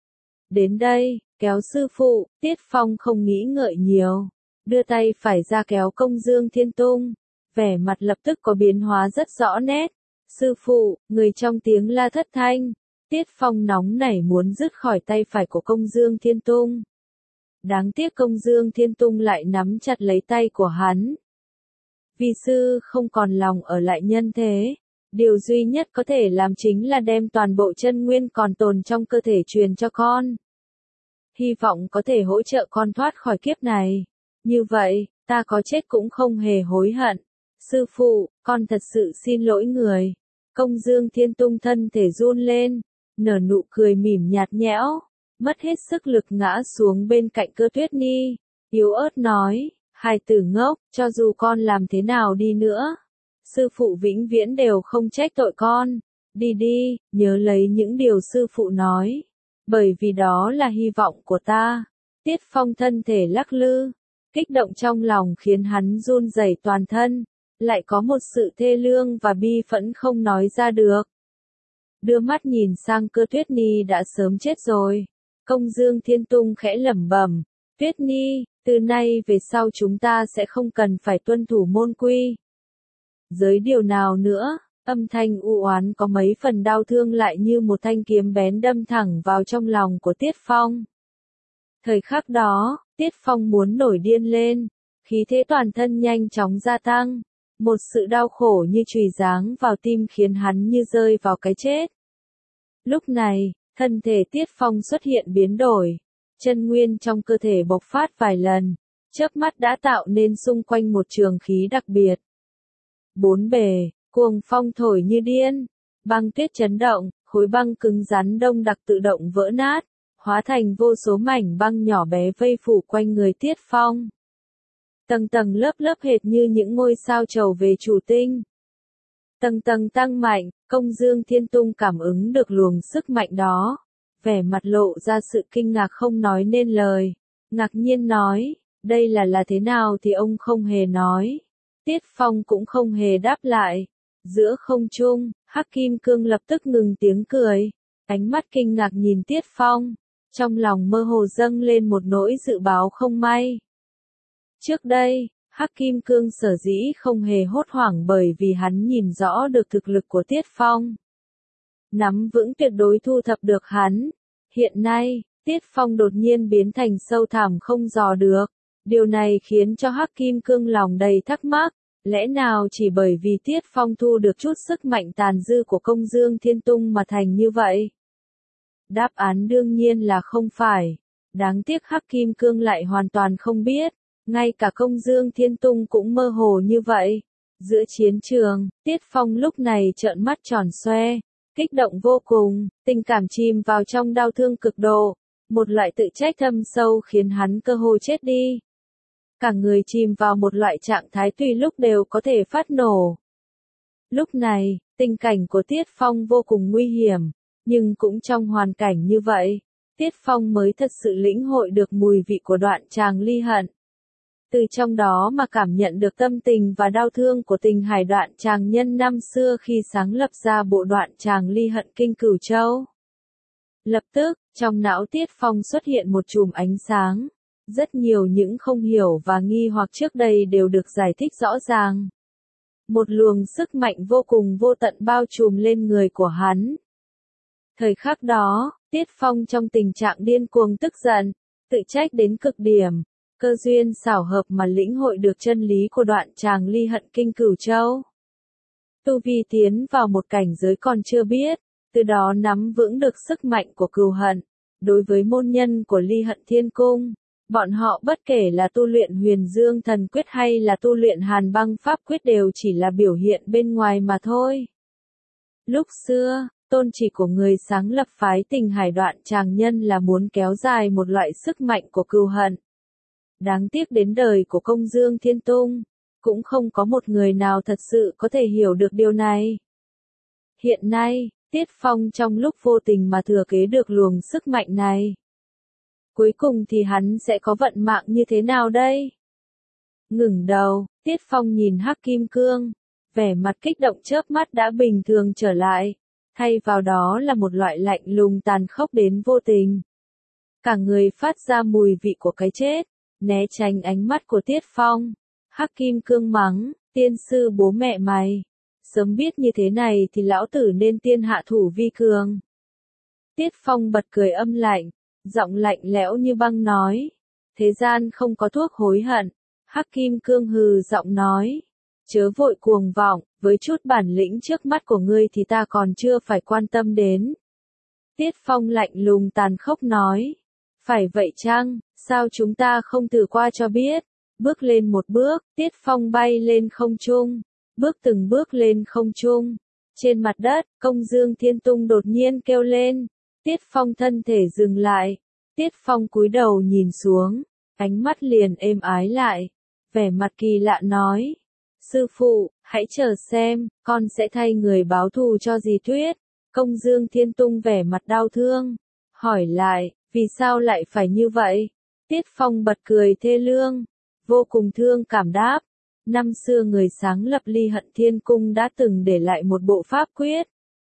Đến đây, kéo sư phụ, Tiết Phong không nghĩ ngợi nhiều, đưa tay phải ra kéo Công Dương Thiên Tung, vẻ mặt lập tức có biến hóa rất rõ nét. Sư phụ, người trong tiếng la thất thanh, Tiết Phong nóng nảy muốn dứt khỏi tay phải của Công Dương Thiên Tung. Đáng tiếc Công Dương Thiên Tung lại nắm chặt lấy tay của hắn. Vi sư không còn lòng ở lại nhân thế. Điều duy nhất có thể làm chính là đem toàn bộ chân nguyên còn tồn trong cơ thể truyền cho con. Hy vọng có thể hỗ trợ con thoát khỏi kiếp này. Như vậy, ta có chết cũng không hề hối hận. Sư phụ, con thật sự xin lỗi người. Công Dương Thiên Tung thân thể run lên, nở nụ cười mỉm nhạt nhẽo, mất hết sức lực ngã xuống bên cạnh Cơ Tuyết Nhi, yếu ớt nói, hài tử ngốc, cho dù con làm thế nào đi nữa, sư phụ vĩnh viễn đều không trách tội con. Đi đi, nhớ lấy những điều sư phụ nói, bởi vì đó là hy vọng của ta. Tiết Phong thân thể lắc lư, kích động trong lòng khiến hắn run rẩy toàn thân, lại có một sự thê lương và bi phẫn không nói ra được. Đưa mắt nhìn sang Cơ Tuyết Nhi đã sớm chết rồi. Công Dương Thiên Tung khẽ lẩm bẩm, Tuyết Nhi, từ nay về sau chúng ta sẽ không cần phải tuân thủ môn quy. Giới điều nào nữa, âm thanh u oán có mấy phần đau thương lại như một thanh kiếm bén đâm thẳng vào trong lòng của Tiết Phong. Thời khắc đó, Tiết Phong muốn nổi điên lên, khí thế toàn thân nhanh chóng gia tăng. Một sự đau khổ như chùy giáng vào tim khiến hắn như rơi vào cái chết. Lúc này, thân thể Tiết Phong xuất hiện biến đổi, chân nguyên trong cơ thể bộc phát vài lần, chớp mắt đã tạo nên xung quanh một trường khí đặc biệt. Bốn bề, cuồng phong thổi như điên, băng tuyết chấn động, khối băng cứng rắn đông đặc tự động vỡ nát, hóa thành vô số mảnh băng nhỏ bé vây phủ quanh người Tiết Phong. Tầng tầng lớp lớp hệt như những ngôi sao trầu về chủ tinh. Tầng tầng tăng mạnh, Công Dương Thiên Tung cảm ứng được luồng sức mạnh đó. Vẻ mặt lộ ra sự kinh ngạc không nói nên lời. Ngạc nhiên nói, đây là là thế nào thì ông không hề nói. Tiết Phong cũng không hề đáp lại. Giữa không trung, Hắc Kim Cương lập tức ngừng tiếng cười. Ánh mắt kinh ngạc nhìn Tiết Phong. Trong lòng mơ hồ dâng lên một nỗi dự báo không may. Trước đây, Hắc Kim Cương sở dĩ không hề hốt hoảng bởi vì hắn nhìn rõ được thực lực của Tiết Phong. Nắm vững tuyệt đối thu thập được hắn. Hiện nay, Tiết Phong đột nhiên biến thành sâu thẳm không dò được. Điều này khiến cho Hắc Kim Cương lòng đầy thắc mắc. Lẽ nào chỉ bởi vì Tiết Phong thu được chút sức mạnh tàn dư của Công Dương Thiên Tung mà thành như vậy? Đáp án đương nhiên là không phải. Đáng tiếc Hắc Kim Cương lại hoàn toàn không biết. Ngay cả Công Dương Thiên Tung cũng mơ hồ như vậy. Giữa chiến trường, Tiết Phong lúc này trợn mắt tròn xoe, kích động vô cùng, tình cảm chìm vào trong đau thương cực độ. Một loại tự trách thâm sâu khiến hắn cơ hồ chết đi. Cả người chìm vào một loại trạng thái tùy lúc đều có thể phát nổ. Lúc này, tình cảnh của Tiết Phong vô cùng nguy hiểm, nhưng cũng trong hoàn cảnh như vậy, Tiết Phong mới thật sự lĩnh hội được mùi vị của đoạn tràng ly hận. Từ trong đó mà cảm nhận được tâm tình và đau thương của Tình Hải Đoạn Tràng Nhân năm xưa khi sáng lập ra bộ Đoạn Tràng Ly Hận Kinh Cửu Châu. Lập tức, trong não Tiết Phong xuất hiện một chùm ánh sáng. Rất nhiều những không hiểu và nghi hoặc trước đây đều được giải thích rõ ràng. Một luồng sức mạnh vô cùng vô tận bao trùm lên người của hắn. Thời khắc đó, Tiết Phong trong tình trạng điên cuồng tức giận, tự trách đến cực điểm. Cơ duyên xảo hợp mà lĩnh hội được chân lý của Đoạn Tràng Ly Hận Kinh Cửu Châu. Tu vi tiến vào một cảnh giới còn chưa biết, từ đó nắm vững được sức mạnh của cừu hận. Đối với môn nhân của Ly Hận Thiên Cung, bọn họ bất kể là tu luyện Huyền Dương Thần Quyết hay là tu luyện Hàn Băng Pháp Quyết đều chỉ là biểu hiện bên ngoài mà thôi. Lúc xưa, tôn chỉ của người sáng lập phái Tình Hải Đoạn Tràng Nhân là muốn kéo dài một loại sức mạnh của cừu hận. Đáng tiếc đến đời của Công Dương Thiên Tung, cũng không có một người nào thật sự có thể hiểu được điều này. Hiện nay, Tiết Phong trong lúc vô tình mà thừa kế được luồng sức mạnh này. Cuối cùng thì hắn sẽ có vận mạng như thế nào đây? Ngừng đầu, Tiết Phong nhìn Hắc Kim Cương, vẻ mặt kích động chớp mắt đã bình thường trở lại, thay vào đó là một loại lạnh lùng tàn khốc đến vô tình. Cả người phát ra mùi vị của cái chết. Né tránh ánh mắt của Tiết Phong, Hắc Kim Cương mắng, tiên sư bố mẹ mày. Sớm biết như thế này thì lão tử nên tiên hạ thủ vi cường. Tiết Phong bật cười âm lạnh, giọng lạnh lẽo như băng nói. Thế gian không có thuốc hối hận. Hắc Kim Cương hừ giọng nói. Chớ vội cuồng vọng, với chút bản lĩnh trước mắt của ngươi thì ta còn chưa phải quan tâm đến. Tiết Phong lạnh lùng tàn khốc nói. Phải vậy chăng, sao chúng ta không thử qua cho biết? Bước lên một bước, Tiết Phong bay lên không trung. Bước từng bước lên không trung. Trên mặt đất, Công Dương Thiên Tung đột nhiên kêu lên. Tiết Phong thân thể dừng lại. Tiết Phong cúi đầu nhìn xuống, ánh mắt liền êm ái lại. Vẻ mặt kỳ lạ nói. Sư phụ, hãy chờ xem, con sẽ thay người báo thù cho dì Tuyết. Công Dương Thiên Tung vẻ mặt đau thương. Hỏi lại, vì sao lại phải như vậy? Tiết Phong bật cười thê lương. Vô cùng thương cảm đáp. Năm xưa người sáng lập Ly Hận Thiên Cung đã từng để lại một bộ pháp quyết.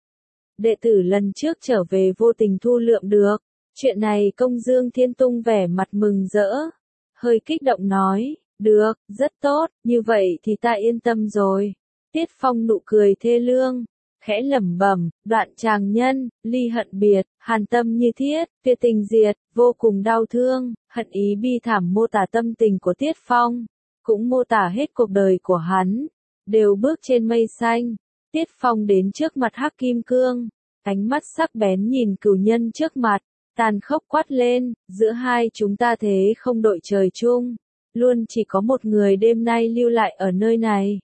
Đệ tử lần trước trở về vô tình thu lượm được. Chuyện này Công Dương Thiên Tung vẻ mặt mừng rỡ. Hơi kích động nói. Được, rất tốt, như vậy thì ta yên tâm rồi. Tiết Phong nụ cười thê lương, khẽ lẩm bẩm, đoạn tràng nhân, ly hận biệt, hàn tâm như thiết, tuyệt tình diệt, vô cùng đau thương, hận ý bi thảm mô tả tâm tình của Tiết Phong, cũng mô tả hết cuộc đời của hắn, đều bước trên mây xanh. Tiết Phong đến trước mặt Hắc Kim Cương, ánh mắt sắc bén nhìn cửu nhân trước mặt, tàn khốc quát lên, giữa hai chúng ta thế không đội trời chung. Luôn chỉ có một người đêm nay lưu lại ở nơi này.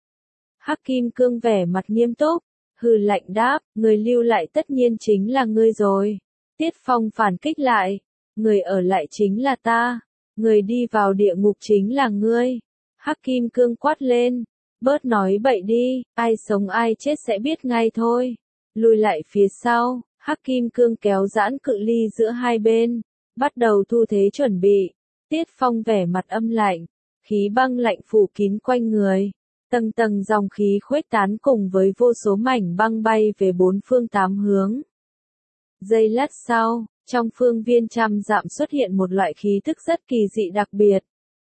Hắc Kim Cương vẻ mặt nghiêm túc, hừ lạnh đáp, người lưu lại tất nhiên chính là ngươi rồi. Tiết Phong phản kích lại, người ở lại chính là ta, người đi vào địa ngục chính là ngươi. Hắc Kim Cương quát lên, bớt nói bậy đi, ai sống ai chết sẽ biết ngay thôi. Lùi lại phía sau, Hắc Kim Cương kéo giãn cự ly giữa hai bên, bắt đầu thu thế chuẩn bị. Tiết Phong vẻ mặt âm lạnh, khí băng lạnh phủ kín quanh người, tầng tầng dòng khí khuếch tán cùng với vô số mảnh băng bay về bốn phương tám hướng. Giây lát sau, trong phương viên trăm dặm xuất hiện một loại khí thức rất kỳ dị đặc biệt.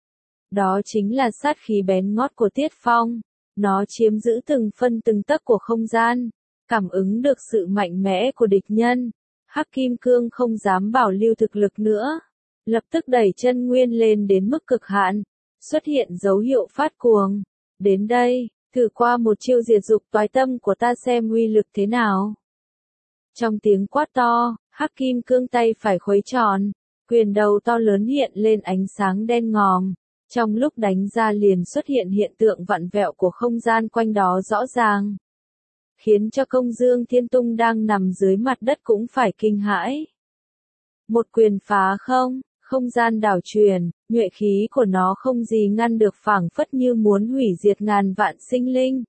Đó chính là sát khí bén ngót của Tiết Phong, nó chiếm giữ từng phân từng tấc của không gian, cảm ứng được sự mạnh mẽ của địch nhân. Hắc Kim Cương không dám bảo lưu thực lực nữa. Lập tức đẩy chân nguyên lên đến mức cực hạn, xuất hiện dấu hiệu phát cuồng. Đến đây, thử qua một chiêu diệt dục toái tâm của ta xem uy lực thế nào. Trong tiếng quát to, Hắc Kim Cương tay phải khuấy tròn, quyền đầu to lớn hiện lên ánh sáng đen ngòm. Trong lúc đánh ra liền xuất hiện hiện tượng vặn vẹo của không gian quanh đó rõ ràng. Khiến cho Công Dương Thiên Tung đang nằm dưới mặt đất cũng phải kinh hãi. Một quyền phá không. Không gian đảo truyền, nhuệ khí của nó không gì ngăn được phảng phất như muốn hủy diệt ngàn vạn sinh linh.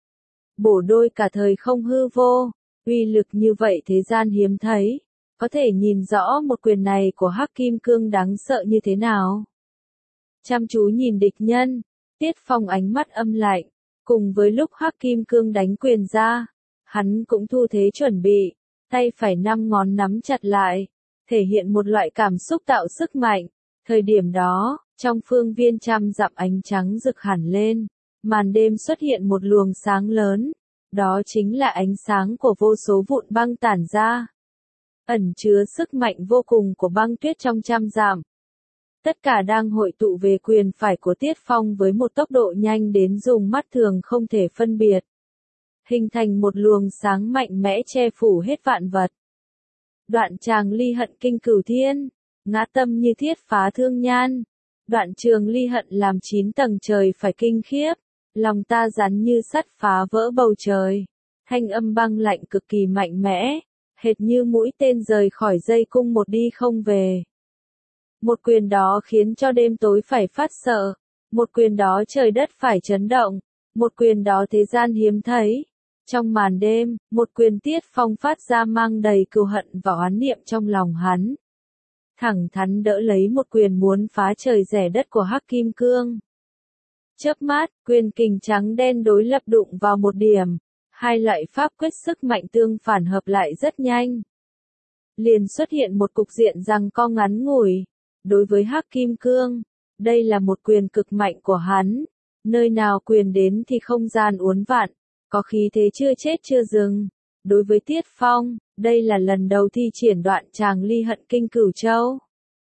Bổ đôi cả thời không hư vô, uy lực như vậy thế gian hiếm thấy, có thể nhìn rõ một quyền này của Hắc Kim Cương đáng sợ như thế nào. Chăm chú nhìn địch nhân, Tiết Phong ánh mắt âm lạnh, cùng với lúc Hắc Kim Cương đánh quyền ra, hắn cũng thu thế chuẩn bị, tay phải năm ngón nắm chặt lại. Thể hiện một loại cảm xúc tạo sức mạnh. Thời điểm đó, trong phương viên trăm dặm ánh trắng rực hẳn lên, màn đêm xuất hiện một luồng sáng lớn, đó chính là ánh sáng của vô số vụn băng tản ra, ẩn chứa sức mạnh vô cùng của băng tuyết trong trăm dặm. Tất cả đang hội tụ về quyền phải của Tiết Phong với một tốc độ nhanh đến dùng mắt thường không thể phân biệt, hình thành một luồng sáng mạnh mẽ che phủ hết vạn vật. Đoạn tràng ly hận kinh cửu thiên, ngã tâm như thiết phá thương nhan. Đoạn trường ly hận làm chín tầng trời phải kinh khiếp, lòng ta rắn như sắt phá vỡ bầu trời. Thanh âm băng lạnh cực kỳ mạnh mẽ, hệt như mũi tên rời khỏi dây cung một đi không về. Một quyền đó khiến cho đêm tối phải phát sợ, một quyền đó trời đất phải chấn động, một quyền đó thế gian hiếm thấy. Trong màn đêm, một quyền Tiết Phong phát ra mang đầy cừu hận và oán niệm trong lòng hắn. Thẳng thắn đỡ lấy một quyền muốn phá trời rẻ đất của Hắc Kim Cương. Chớp mắt, quyền kình trắng đen đối lập đụng vào một điểm. Hai loại pháp quyết sức mạnh tương phản hợp lại rất nhanh. Liền xuất hiện một cục diện giằng co ngắn ngủi. Đối với Hắc Kim Cương, đây là một quyền cực mạnh của hắn. Nơi nào quyền đến thì không gian uốn vặn. Có khí thế chưa chết chưa dừng, Đối với Tiết Phong, đây là lần đầu thi triển đoạn tràng ly hận kinh cửu châu.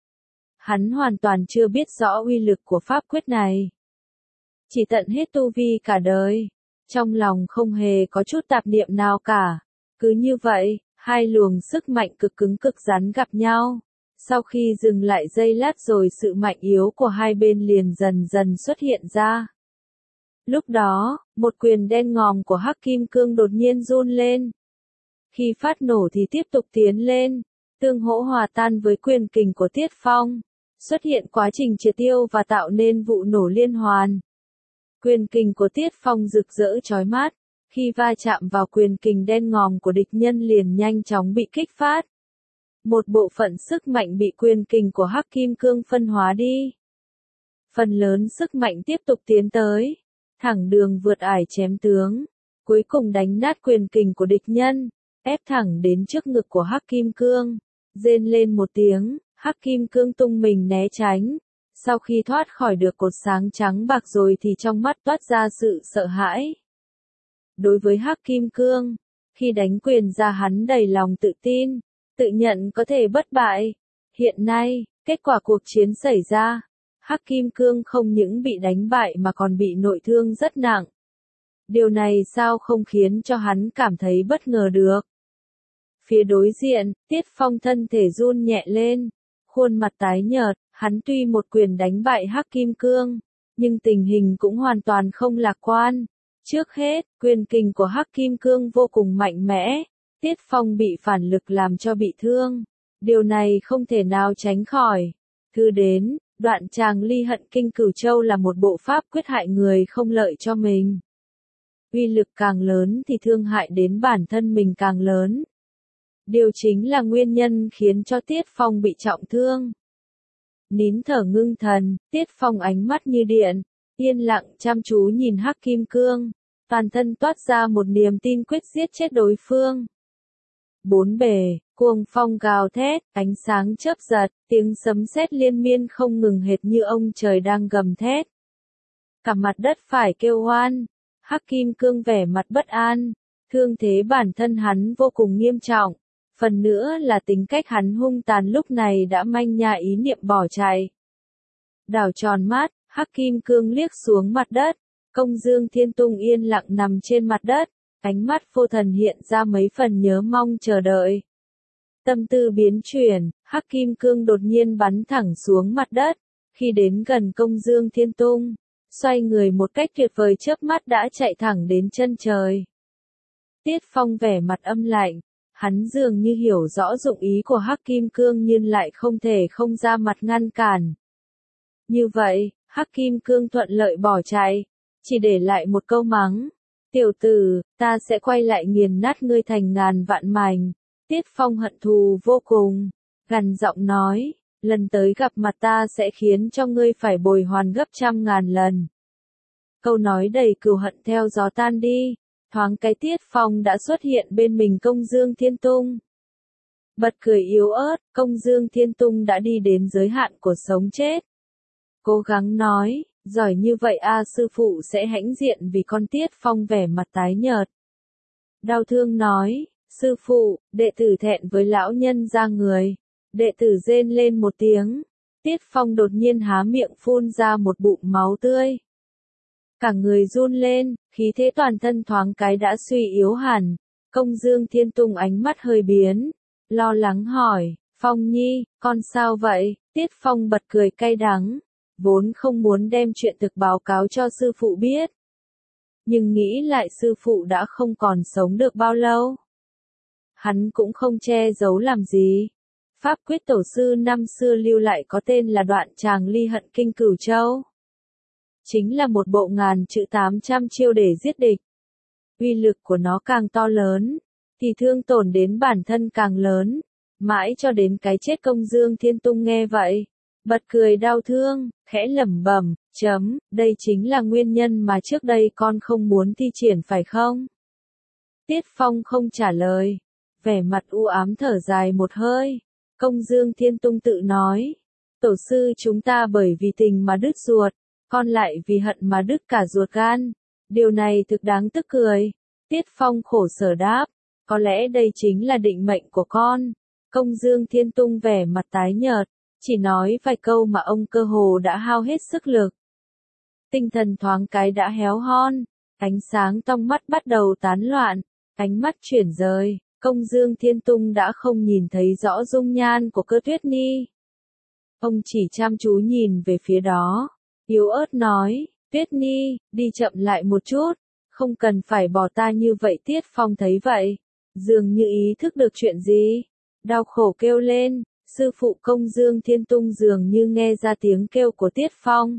Hắn hoàn toàn chưa biết rõ uy lực của pháp quyết này. Chỉ tận hết tu vi cả đời, trong lòng không hề có chút tạp niệm nào cả. Cứ như vậy, hai luồng sức mạnh cực cứng cực rắn gặp nhau. Sau khi dừng lại giây lát rồi sự mạnh yếu của hai bên liền dần dần xuất hiện ra. Lúc đó, một quyền đen ngòm của Hắc Kim Cương đột nhiên run lên. Khi phát nổ thì tiếp tục tiến lên, tương hỗ hòa tan với quyền kình của Tiết Phong. Xuất hiện quá trình triệt tiêu và tạo nên vụ nổ liên hoàn. Quyền kình của Tiết Phong rực rỡ chói mắt, khi va chạm vào quyền kình đen ngòm của địch nhân liền nhanh chóng bị kích phát. Một bộ phận sức mạnh bị quyền kình của Hắc Kim Cương phân hóa đi. Phần lớn sức mạnh tiếp tục tiến tới, thẳng đường vượt ải chém tướng, cuối cùng đánh nát quyền kình của địch nhân, ép thẳng đến trước ngực của Hắc Kim Cương. Rên lên một tiếng, Hắc Kim Cương tung mình né tránh. Sau khi thoát khỏi được cột sáng trắng bạc rồi thì trong mắt toát ra sự sợ hãi. Đối với Hắc Kim Cương, khi đánh quyền ra hắn đầy lòng tự tin, tự nhận có thể bất bại. Hiện nay, kết quả cuộc chiến xảy ra, Hắc Kim Cương không những bị đánh bại mà còn bị nội thương rất nặng. Điều này sao không khiến cho hắn cảm thấy bất ngờ được. Phía đối diện, Tiết Phong thân thể run nhẹ lên, khuôn mặt tái nhợt, hắn tuy một quyền đánh bại Hắc Kim Cương, nhưng tình hình cũng hoàn toàn không lạc quan. Trước hết, quyền kình của Hắc Kim Cương vô cùng mạnh mẽ, Tiết Phong bị phản lực làm cho bị thương. Điều này không thể nào tránh khỏi. Thứ đến, đoạn tràng ly hận kinh cửu châu là một bộ pháp quyết hại người không lợi cho mình. Uy lực càng lớn thì thương hại đến bản thân mình càng lớn. Điều chính là nguyên nhân khiến cho Tiết Phong bị trọng thương. Nín thở ngưng thần, Tiết Phong ánh mắt như điện, yên lặng chăm chú nhìn Hắc Kim Cương, toàn thân toát ra một niềm tin quyết giết chết đối phương. Bốn bề, cuồng phong gào thét, ánh sáng chớp giật, tiếng sấm sét liên miên không ngừng hệt như ông trời đang gầm thét. Cả mặt đất phải kêu oan, Hắc Kim Cương vẻ mặt bất an, thương thế bản thân hắn vô cùng nghiêm trọng. Phần nữa là tính cách hắn hung tàn lúc này đã manh nha ý niệm bỏ chạy. Đảo tròn mắt, Hắc Kim Cương liếc xuống mặt đất, Công Dương Thiên Tung yên lặng nằm trên mặt đất, ánh mắt vô thần hiện ra mấy phần nhớ mong chờ đợi. Tâm tư biến chuyển, Hắc Kim Cương đột nhiên bắn thẳng xuống mặt đất, khi đến gần Công Dương Thiên Tung, xoay người một cách tuyệt vời chớp mắt đã chạy thẳng đến chân trời. Tiết Phong vẻ mặt âm lạnh. Hắn dường như hiểu rõ dụng ý của Hắc Kim Cương nhưng lại không thể không ra mặt ngăn cản. Như vậy, Hắc Kim Cương thuận lợi bỏ chạy, chỉ để lại một câu mắng. Tiểu tử, ta sẽ quay lại nghiền nát ngươi thành ngàn vạn mảnh. Tiết Phong hận thù vô cùng, gằn giọng nói, lần tới gặp mặt ta sẽ khiến cho ngươi phải bồi hoàn gấp trăm ngàn lần. Câu nói đầy cừu hận theo gió tan đi. Thoáng cái Tiết Phong đã xuất hiện bên mình Công Dương Thiên Tung. Bật cười yếu ớt, Công Dương Thiên Tung đã đi đến giới hạn của sống chết. Cố gắng nói, giỏi như vậy a sư phụ sẽ hãnh diện vì con. Tiết Phong vẻ mặt tái nhợt. Đau thương nói, sư phụ, đệ tử thẹn với lão nhân ra người. Đệ tử rên lên một tiếng. Tiết Phong đột nhiên há miệng phun ra một bụng máu tươi. Cả người run lên, khí thế toàn thân thoáng cái đã suy yếu hẳn. Công Dương Thiên Tung ánh mắt hơi biến, lo lắng hỏi, Phong Nhi, con sao vậy? Tiết Phong bật cười cay đắng, vốn không muốn đem chuyện thực báo cáo cho sư phụ biết. Nhưng nghĩ lại sư phụ đã không còn sống được bao lâu. Hắn cũng không che giấu làm gì. Pháp quyết tổ sư năm xưa lưu lại có tên là đoạn tràng ly hận kinh cửu châu. Chính là một bộ ngàn chữ tám trăm chiêu để giết địch. Uy lực của nó càng to lớn, thì thương tổn đến bản thân càng lớn, mãi cho đến cái chết. Công Dương Thiên Tung nghe vậy, bật cười đau thương, khẽ lẩm bẩm, chấm, đây chính là nguyên nhân mà trước đây con không muốn thi triển phải không? Tiết Phong không trả lời, vẻ mặt u ám thở dài một hơi. Công Dương Thiên Tung tự nói, tổ sư chúng ta bởi vì tình mà đứt ruột, con lại vì hận mà đứt cả ruột gan. Điều này thực đáng tức cười. Tiết Phong khổ sở đáp, Có lẽ đây chính là định mệnh của con. Công Dương Thiên Tung vẻ mặt tái nhợt, chỉ nói vài câu mà ông cơ hồ đã hao hết sức lực. Tinh thần thoáng cái đã héo hon, ánh sáng trong mắt bắt đầu tán loạn, ánh mắt chuyển rời, Công Dương Thiên Tung đã không nhìn thấy rõ dung nhan của Cơ Tuyết Ni. Ông chỉ chăm chú nhìn về phía đó, yếu ớt nói, Tuyết Ni, đi chậm lại một chút, không cần phải bỏ ta như vậy. Tiết Phong thấy vậy, dường như ý thức được chuyện gì, đau khổ kêu lên, sư phụ. Công Dương Thiên Tung dường như nghe ra tiếng kêu của Tiết Phong.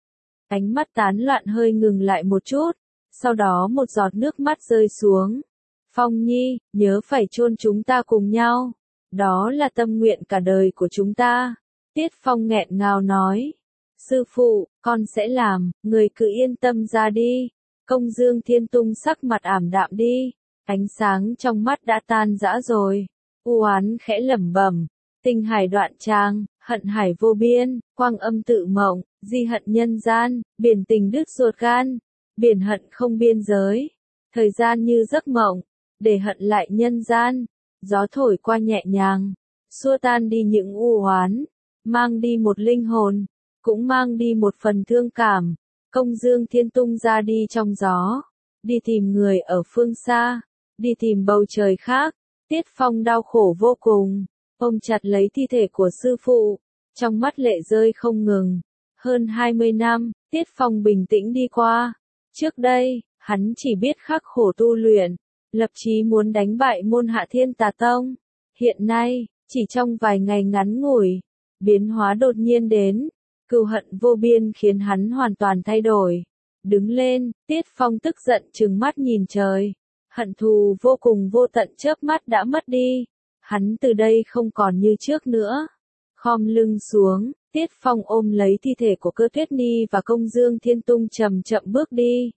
Ánh mắt tán loạn hơi ngừng lại một chút, sau đó một giọt nước mắt rơi xuống. Phong Nhi, nhớ phải chôn chúng ta cùng nhau, đó là tâm nguyện cả đời của chúng ta. Tiết Phong nghẹn ngào nói, sư phụ, con sẽ làm, người cứ yên tâm ra đi. Công Dương Thiên Tung sắc mặt ảm đạm đi, ánh sáng trong mắt đã tan rã rồi. U oán khẽ lẩm bẩm, tình hải đoạn trang, hận hải vô biên, quang âm tự mộng, di hận nhân gian, biển tình đứt ruột gan, biển hận không biên giới. Thời gian như giấc mộng, để hận lại nhân gian, gió thổi qua nhẹ nhàng, xua tan đi những u oán, mang đi một linh hồn, cũng mang đi một phần thương cảm. Công Dương Thiên Tung ra đi trong gió, đi tìm người ở phương xa, đi tìm bầu trời khác. Tiết Phong đau khổ vô cùng, ôm chặt lấy thi thể của sư phụ, trong mắt lệ rơi không ngừng. Hơn hai mươi năm, Tiết Phong bình tĩnh đi qua. Trước đây, hắn chỉ biết khắc khổ tu luyện, lập chí muốn đánh bại môn Hạ Thiên Tà Tông. Hiện nay, chỉ trong vài ngày ngắn ngủi, biến hóa đột nhiên đến, cừu hận vô biên khiến hắn hoàn toàn thay đổi. Đứng lên, Tiết Phong tức giận trừng mắt nhìn trời. Hận thù vô cùng vô tận chớp mắt đã mất đi. Hắn từ đây không còn như trước nữa. Khom lưng xuống, Tiết Phong ôm lấy thi thể của Cơ Tuyết Ni và Công Dương Thiên Tung chậm chậm bước đi.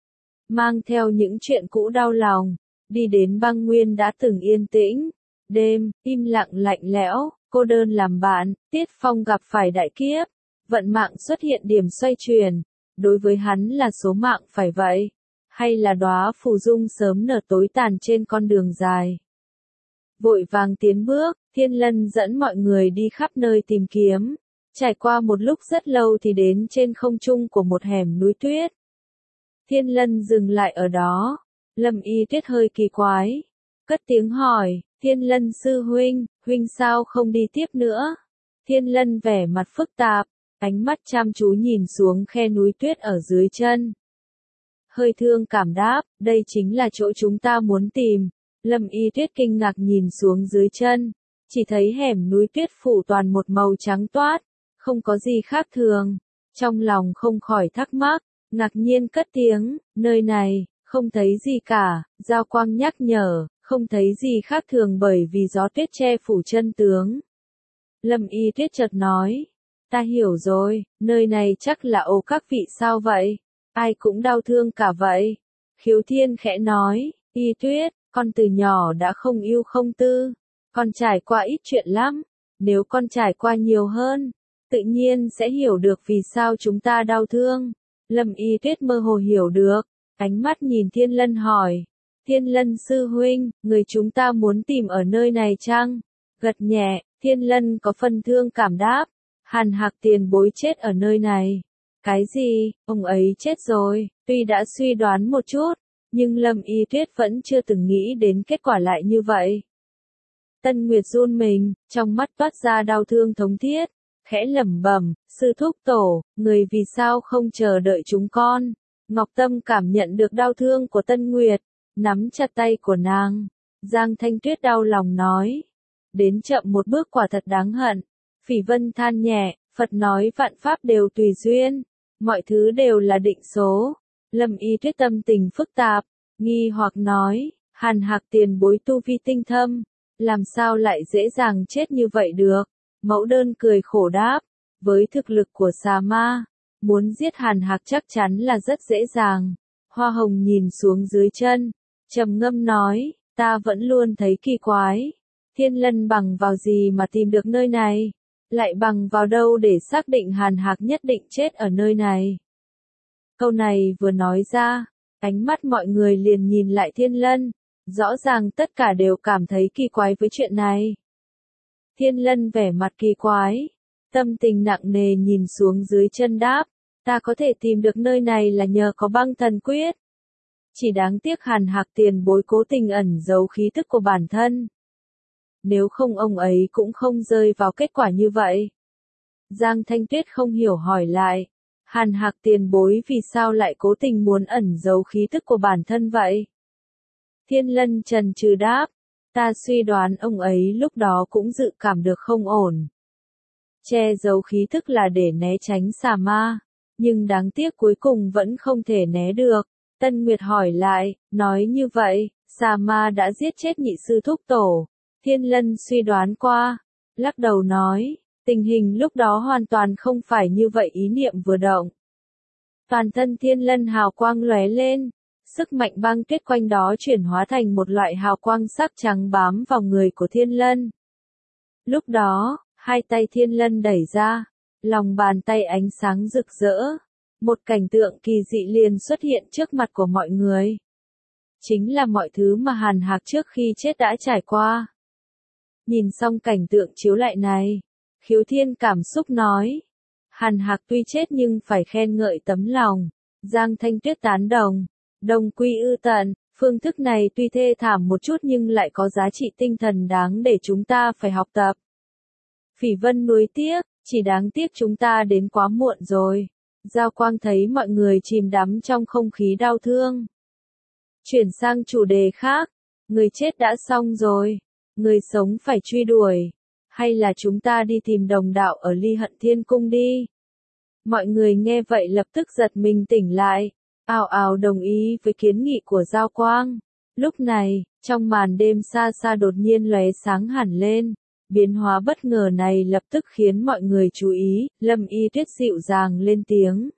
Mang theo những chuyện cũ đau lòng, đi đến băng nguyên đã từng yên tĩnh. Đêm, im lặng lạnh lẽo, cô đơn làm bạn, Tiết Phong gặp phải đại kiếp. Vận mạng xuất hiện điểm xoay chuyển. Đối với hắn là số mạng phải vậy, hay là đóa phù dung sớm nở tối tàn trên con đường dài. Vội vàng tiến bước, Thiên Lân dẫn mọi người đi khắp nơi tìm kiếm. Trải qua một lúc rất lâu thì đến trên không trung của một hẻm núi tuyết. Thiên Lân dừng lại ở đó. Lâm Y Tuyết hơi kỳ quái, cất tiếng hỏi, Thiên Lân sư huynh, huynh sao không đi tiếp nữa? Thiên Lân vẻ mặt phức tạp, ánh mắt chăm chú nhìn xuống khe núi tuyết ở dưới chân. Hơi thương cảm đáp, đây chính là chỗ chúng ta muốn tìm. Lâm Y Tuyết kinh ngạc nhìn xuống dưới chân, chỉ thấy hẻm núi tuyết phủ toàn một màu trắng toát, không có gì khác thường. Trong lòng không khỏi thắc mắc, ngạc nhiên cất tiếng, nơi này, không thấy gì cả. Giao Quang nhắc nhở, không thấy gì khác thường bởi vì gió tuyết che phủ chân tướng. Lâm Y Tuyết chợt nói, ta hiểu rồi, nơi này chắc là ô các vị sao vậy? Ai cũng đau thương cả vậy. Khiếu Thiên khẽ nói, Y Tuyết, con từ nhỏ đã không yêu không tư, con trải qua ít chuyện lắm, nếu con trải qua nhiều hơn, tự nhiên sẽ hiểu được vì sao chúng ta đau thương. Lâm Y Tuyết mơ hồ hiểu được, ánh mắt nhìn Thiên Lân hỏi, Thiên Lân sư huynh, người chúng ta muốn tìm ở nơi này chăng? Gật nhẹ, Thiên Lân có phần thương cảm đáp, Hàn Hạc tiền bối chết ở nơi này. Cái gì, ông ấy chết rồi, tuy đã suy đoán một chút, nhưng Lâm Y Tuyết vẫn chưa từng nghĩ đến kết quả lại như vậy. Tân Nguyệt run mình, trong mắt toát ra đau thương thống thiết, khẽ lẩm bẩm, sư thúc tổ, người vì sao không chờ đợi chúng con? Ngọc Tâm cảm nhận được đau thương của Tân Nguyệt, nắm chặt tay của nàng. Giang Thanh Tuyết đau lòng nói, đến chậm một bước quả thật đáng hận. Phỉ Vân than nhẹ, Phật nói vạn pháp đều tùy duyên, mọi thứ đều là định số. Lâm Y Tuyết tâm tình phức tạp, nghi hoặc nói, Hàn Hạc tiền bối tu vi tinh thâm, làm sao lại dễ dàng chết như vậy được? Mẫu Đơn cười khổ đáp, với thực lực của xà ma, muốn giết Hàn Hạc chắc chắn là rất dễ dàng. Hoa Hồng nhìn xuống dưới chân, trầm ngâm nói, ta vẫn luôn thấy kỳ quái. Thiên Lân bằng vào gì mà tìm được nơi này? Lại bằng vào đâu để xác định Hàn Hạc nhất định chết ở nơi này? Câu này vừa nói ra, ánh mắt mọi người liền nhìn lại Thiên Lân, Rõ ràng tất cả đều cảm thấy kỳ quái với chuyện này. Thiên Lân vẻ mặt kỳ quái, tâm tình nặng nề nhìn xuống dưới chân đáp, ta có thể tìm được nơi này là nhờ có băng thần quyết. Chỉ đáng tiếc Hàn Hạc tiền bối cố tình ẩn giấu khí tức của bản thân. Nếu không ông ấy cũng không rơi vào kết quả như vậy. Giang Thanh Tuyết không hiểu hỏi lại, Hàn Hạc tiền bối vì sao lại cố tình muốn ẩn giấu khí tức của bản thân vậy? Thiên Lân trần trừ đáp, ta suy đoán ông ấy lúc đó cũng dự cảm được không ổn. Che giấu khí tức là để né tránh xà ma, nhưng đáng tiếc cuối cùng vẫn không thể né được. Tân Nguyệt hỏi lại, nói như vậy, xà ma đã giết chết nhị sư thúc tổ. Thiên Lân suy đoán qua, lắc đầu nói, tình hình lúc đó hoàn toàn không phải như vậy ý niệm vừa động. Toàn thân Thiên Lân hào quang lóe lên, sức mạnh băng tuyết quanh đó chuyển hóa thành một loại hào quang sắc trắng bám vào người của Thiên Lân. Lúc đó, hai tay Thiên Lân đẩy ra, lòng bàn tay ánh sáng rực rỡ. Một cảnh tượng kỳ dị liền xuất hiện trước mặt của mọi người. Chính là mọi thứ mà Hàn Hạc trước khi chết đã trải qua. Nhìn xong cảnh tượng chiếu lại này, Khiếu Thiên cảm xúc nói. Hàn Hạc tuy chết nhưng phải khen ngợi tấm lòng. Giang Thanh Tuyết tán đồng. Đồng quy ư tận, phương thức này tuy thê thảm một chút nhưng lại có giá trị tinh thần đáng để chúng ta phải học tập. Phỉ Vân nuối tiếc, chỉ đáng tiếc chúng ta đến quá muộn rồi. Giao Quang thấy mọi người chìm đắm trong không khí đau thương. Chuyển sang chủ đề khác, người chết đã xong rồi, người sống phải truy đuổi, hay là chúng ta đi tìm đồng đạo ở Ly Hận Thiên Cung đi. Mọi người nghe vậy lập tức giật mình tỉnh lại, ào ào đồng ý với kiến nghị của Giao Quang. Lúc này, trong màn đêm xa xa đột nhiên lóe sáng hẳn lên. Biến hóa bất ngờ này lập tức khiến mọi người chú ý, Lâm Y Tuyết dịu dàng lên tiếng.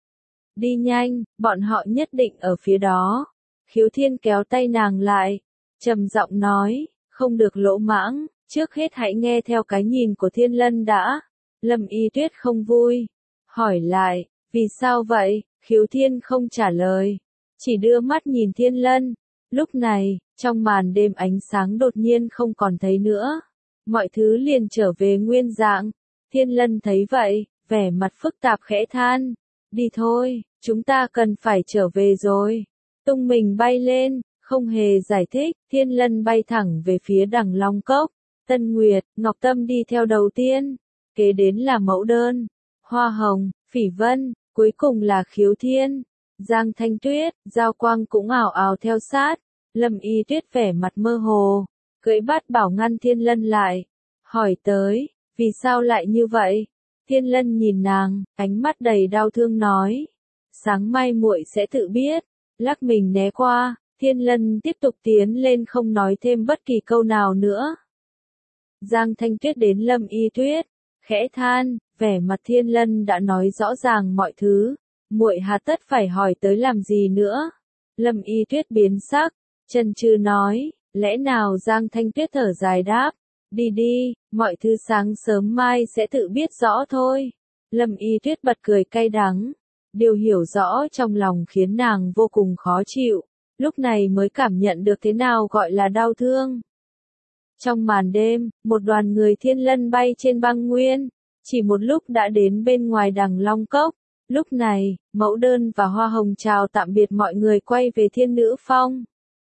Đi nhanh, bọn họ nhất định ở phía đó. Khiếu Thiên kéo tay nàng lại, trầm giọng nói, không được lỗ mãng, trước hết hãy nghe theo cái nhìn của Thiên Lân đã. Lâm Y Tuyết không vui, hỏi lại, vì sao vậy? Khiếu Thiên không trả lời, chỉ đưa mắt nhìn Thiên Lân. Lúc này, trong màn đêm ánh sáng đột nhiên không còn thấy nữa. Mọi thứ liền trở về nguyên dạng. Thiên Lân thấy vậy, vẻ mặt phức tạp khẽ than. Đi thôi, chúng ta cần phải trở về rồi. Tung mình bay lên, không hề giải thích, Thiên Lân bay thẳng về phía Đằng Long Cốc. Tân Nguyệt, Ngọc Tâm đi theo đầu tiên. Kế đến là Mẫu Đơn, Hoa Hồng, Phỉ Vân, cuối cùng là Khiếu Thiên. Giang Thanh Tuyết, Giao Quang cũng ào ào theo sát. Lâm Y Tuyết vẻ mặt mơ hồ. Cưỡi Bát Bảo ngăn Thiên Lân lại, hỏi tới, vì sao lại như vậy? Thiên Lân nhìn nàng, ánh mắt đầy đau thương nói, sáng mai muội sẽ tự biết. Lắc mình né qua, Thiên Lân tiếp tục tiến lên không nói thêm bất kỳ câu nào nữa. Giang Thanh Tuyết đến Lâm Y Tuyết, khẽ than, vẻ mặt Thiên Lân đã nói rõ ràng mọi thứ, muội hà tất phải hỏi tới làm gì nữa? Lâm Y Tuyết biến sắc, chần chừ nói. Lẽ nào Giang Thanh Tuyết thở dài đáp, đi đi, mọi thứ sáng sớm mai sẽ tự biết rõ thôi. Lâm Y Tuyết bật cười cay đắng, điều hiểu rõ trong lòng khiến nàng vô cùng khó chịu, lúc này mới cảm nhận được thế nào gọi là đau thương. Trong màn đêm, một đoàn người Thiên Lân bay trên băng nguyên, chỉ một lúc đã đến bên ngoài Đằng Long Cốc. Lúc này, Mẫu Đơn và Hoa Hồng chào tạm biệt mọi người quay về Thiên Nữ Phong.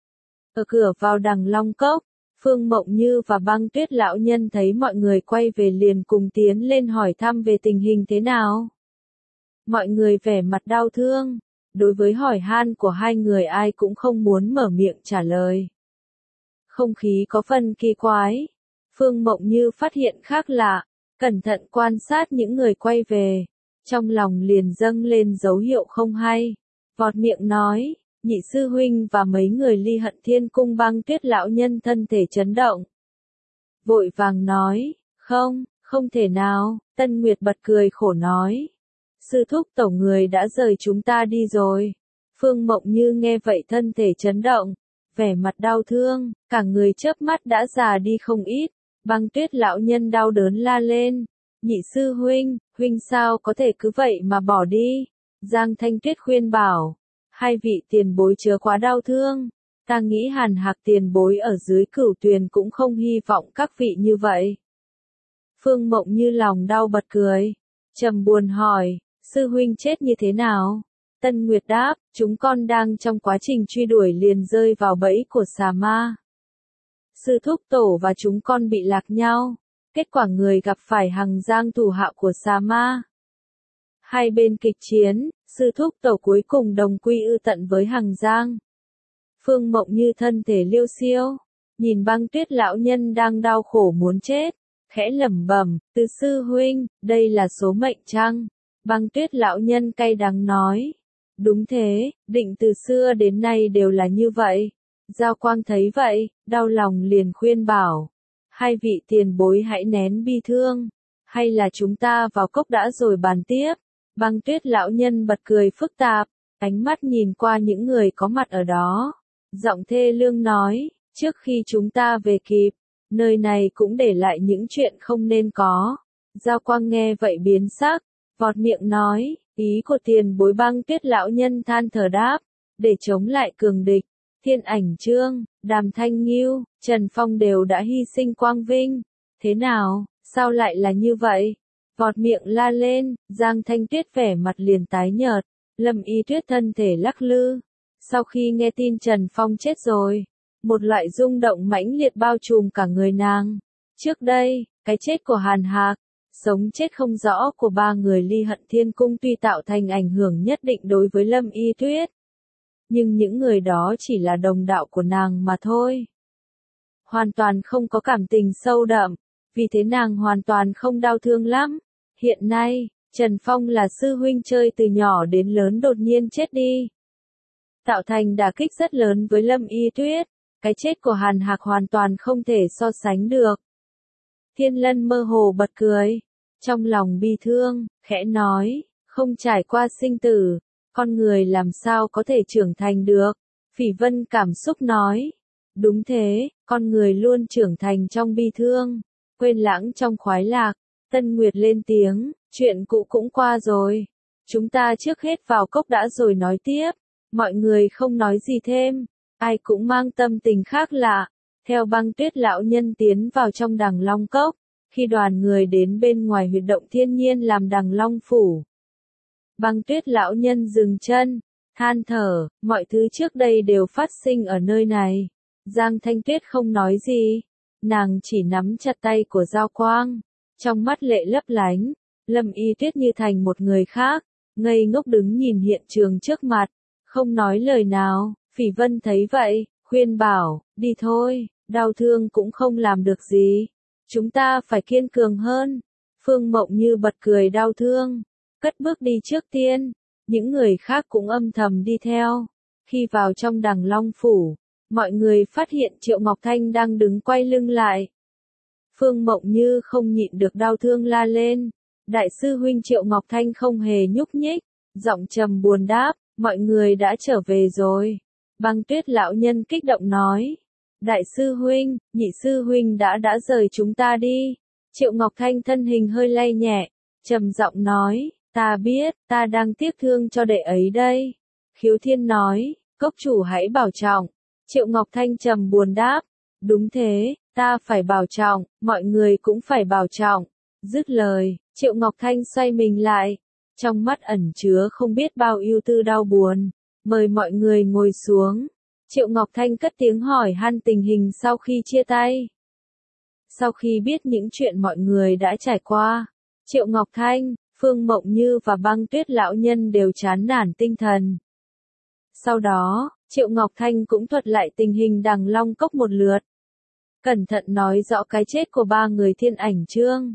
Ở cửa vào Đằng Long Cốc, Phương Mộng Như và Băng Tuyết lão nhân thấy mọi người quay về liền cùng tiến lên hỏi thăm về tình hình thế nào. Mọi người vẻ mặt đau thương, đối với hỏi han của hai người ai cũng không muốn mở miệng trả lời. Không khí có phần kỳ quái, Phương Mộng Như phát hiện khác lạ, cẩn thận quan sát những người quay về, trong lòng liền dâng lên dấu hiệu không hay, vọt miệng nói. Nhị sư huynh và mấy người Ly Hận Thiên Cung. Băng Tuyết lão nhân thân thể chấn động, vội vàng nói, không, không thể nào. Tân Nguyệt bật cười khổ nói, sư thúc tổ người đã rời chúng ta đi rồi. Phương Mộng Như nghe vậy thân thể chấn động, vẻ mặt đau thương, cả người chớp mắt đã già đi không ít. Băng Tuyết lão nhân đau đớn la lên, nhị sư huynh, huynh sao có thể cứ vậy mà bỏ đi. Giang Thanh Tuyết khuyên bảo, hai vị tiền bối chớ quá đau thương. Ta nghĩ Hàn Hạc tiền bối ở dưới Cửu Tuyền cũng không hy vọng các vị như vậy. Phương Mộng Như lòng đau bật cười, trầm buồn hỏi, sư huynh chết như thế nào? Tân Nguyệt đáp, chúng con đang trong quá trình truy đuổi liền rơi vào bẫy của xà ma. Sư thúc tổ và chúng con bị lạc nhau, kết quả người gặp phải Hằng Giang thủ hạ của xà ma. Hai bên kịch chiến, sư thúc tổ cuối cùng đồng quy ư tận với Hằng Giang. Phương Mộng Như thân thể liêu xiêu, nhìn Băng Tuyết lão nhân đang đau khổ muốn chết, khẽ lẩm bẩm, Từ sư huynh, đây là số mệnh chăng? Băng Tuyết lão nhân cay đắng nói, đúng thế, định từ xưa đến nay đều là như vậy. Giao Quang thấy vậy, đau lòng liền khuyên bảo, hai vị tiền bối hãy nén bi thương, hay là chúng ta vào cốc đã rồi bàn tiếp. Băng Tuyết lão nhân bật cười phức tạp, ánh mắt nhìn qua những người có mặt ở đó. Giọng thê lương nói, trước khi chúng ta về kịp, nơi này cũng để lại những chuyện không nên có. Giao Quang nghe vậy biến sắc, vọt miệng nói, ý của tiền bối. Băng Tuyết lão nhân than thở đáp, để chống lại cường địch, Thiên Ảnh Trương, Đàm Thanh Nghiêu, Trần Phong đều đã hy sinh quang vinh. Thế nào, sao lại là như vậy? Vọt miệng la lên, Giang Thanh Tuyết vẻ mặt liền tái nhợt, Lâm Y Tuyết thân thể lắc lư. Sau khi nghe tin Trần Phong chết rồi, một loại rung động mãnh liệt bao trùm cả người nàng. Trước đây, cái chết của Hàn Hạc, sống chết không rõ của ba người Ly Hận Thiên Cung tuy tạo thành ảnh hưởng nhất định đối với Lâm Y Tuyết, nhưng những người đó chỉ là đồng đạo của nàng mà thôi. Hoàn toàn không có cảm tình sâu đậm, vì thế nàng hoàn toàn không đau thương lắm. Hiện nay, Trần Phong là sư huynh chơi từ nhỏ đến lớn đột nhiên chết đi, tạo thành đả kích rất lớn với Lâm Y Tuyết. Cái chết của Hàn Hạc hoàn toàn không thể so sánh được. Thiên Lân mơ hồ bật cười, trong lòng bi thương, khẽ nói, không trải qua sinh tử, con người làm sao có thể trưởng thành được. Phỉ Vân cảm xúc nói, đúng thế, con người luôn trưởng thành trong bi thương, quên lãng trong khoái lạc. Tân Nguyệt lên tiếng, chuyện cũ cũng qua rồi, chúng ta trước hết vào cốc đã rồi nói tiếp. Mọi người không nói gì thêm, ai cũng mang tâm tình khác lạ. Theo Băng Tuyết lão nhân tiến vào trong Đằng Long Cốc, khi đoàn người đến bên ngoài huyệt động thiên nhiên làm Đằng Long Phủ, Băng Tuyết lão nhân dừng chân, than thở, mọi thứ trước đây đều phát sinh ở nơi này. Giang Thanh Tuyết không nói gì, nàng chỉ nắm chặt tay của Giao Quang, trong mắt lệ lấp lánh. Lâm Y Tuyết như thành một người khác, ngây ngốc đứng nhìn hiện trường trước mặt, không nói lời nào. Phỉ Vân thấy vậy, khuyên bảo, đi thôi, đau thương cũng không làm được gì, chúng ta phải kiên cường hơn. Phương Mộng Như bật cười đau thương, cất bước đi trước tiên, những người khác cũng âm thầm đi theo. Khi vào trong Đằng Long Phủ, mọi người phát hiện Triệu Ngọc Thanh đang đứng quay lưng lại. Phương Mộng Như không nhịn được đau thương la lên, đại sư huynh. Triệu Ngọc Thanh không hề nhúc nhích, giọng trầm buồn đáp, mọi người đã trở về rồi. Băng Tuyết lão nhân kích động nói, đại sư huynh, nhị sư huynh đã đã rời chúng ta đi. Triệu Ngọc Thanh thân hình hơi lay nhẹ, trầm giọng nói, ta biết, ta đang tiếc thương cho đệ ấy đây. Khiếu Thiên nói, cốc chủ hãy bảo trọng. Triệu Ngọc Thanh trầm buồn đáp, đúng thế, ta phải bảo trọng, mọi người cũng phải bảo trọng. Dứt lời, Triệu Ngọc Thanh xoay mình lại, trong mắt ẩn chứa không biết bao ưu tư đau buồn, mời mọi người ngồi xuống. Triệu Ngọc Thanh cất tiếng hỏi han tình hình sau khi chia tay. Sau khi biết những chuyện mọi người đã trải qua, Triệu Ngọc Thanh, Phương Mộng Như và Băng Tuyết lão nhân đều chán nản tinh thần. Sau đó, Triệu Ngọc Thanh cũng thuật lại tình hình Đằng Long Cốc một lượt, cẩn thận nói rõ cái chết của ba người Thiên Ảnh Trương,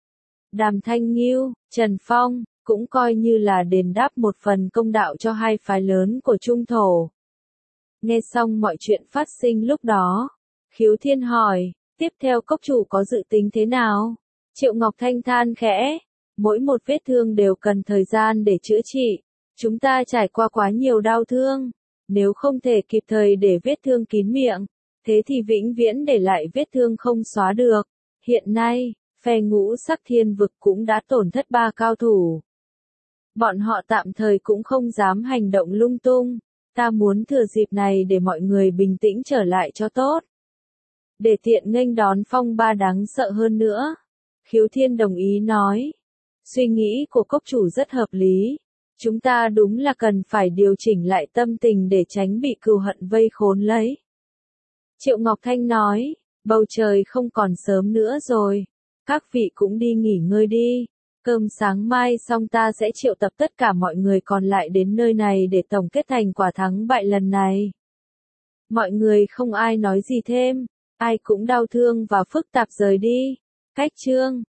Đàm Thanh Nghiêu, Trần Phong, cũng coi như là đền đáp một phần công đạo cho hai phái lớn của Trung Thổ. Nghe xong mọi chuyện phát sinh lúc đó, Khiếu Thiên hỏi, tiếp theo cốc chủ có dự tính thế nào? Triệu Ngọc Thanh than khẽ, mỗi một vết thương đều cần thời gian để chữa trị, chúng ta trải qua quá nhiều đau thương, nếu không thể kịp thời để vết thương kín miệng, thế thì vĩnh viễn để lại vết thương không xóa được. Hiện nay, phe Ngũ Sắc Thiên Vực cũng đã tổn thất ba cao thủ. Bọn họ tạm thời cũng không dám hành động lung tung, Ta muốn thừa dịp này để mọi người bình tĩnh trở lại cho tốt. Để tiện nghênh đón phong ba đáng sợ hơn nữa. Khiếu Thiên đồng ý nói. Suy nghĩ của cốc chủ rất hợp lý. Chúng ta đúng là cần phải điều chỉnh lại tâm tình để tránh bị cừu hận vây khốn lấy. Triệu Ngọc Thanh nói, bầu trời không còn sớm nữa rồi. Các vị cũng đi nghỉ ngơi đi. Cơm sáng mai xong ta sẽ triệu tập tất cả mọi người còn lại đến nơi này để tổng kết thành quả thắng bại lần này. Mọi người không ai nói gì thêm. Ai cũng đau thương và phức tạp rời đi. Cách chương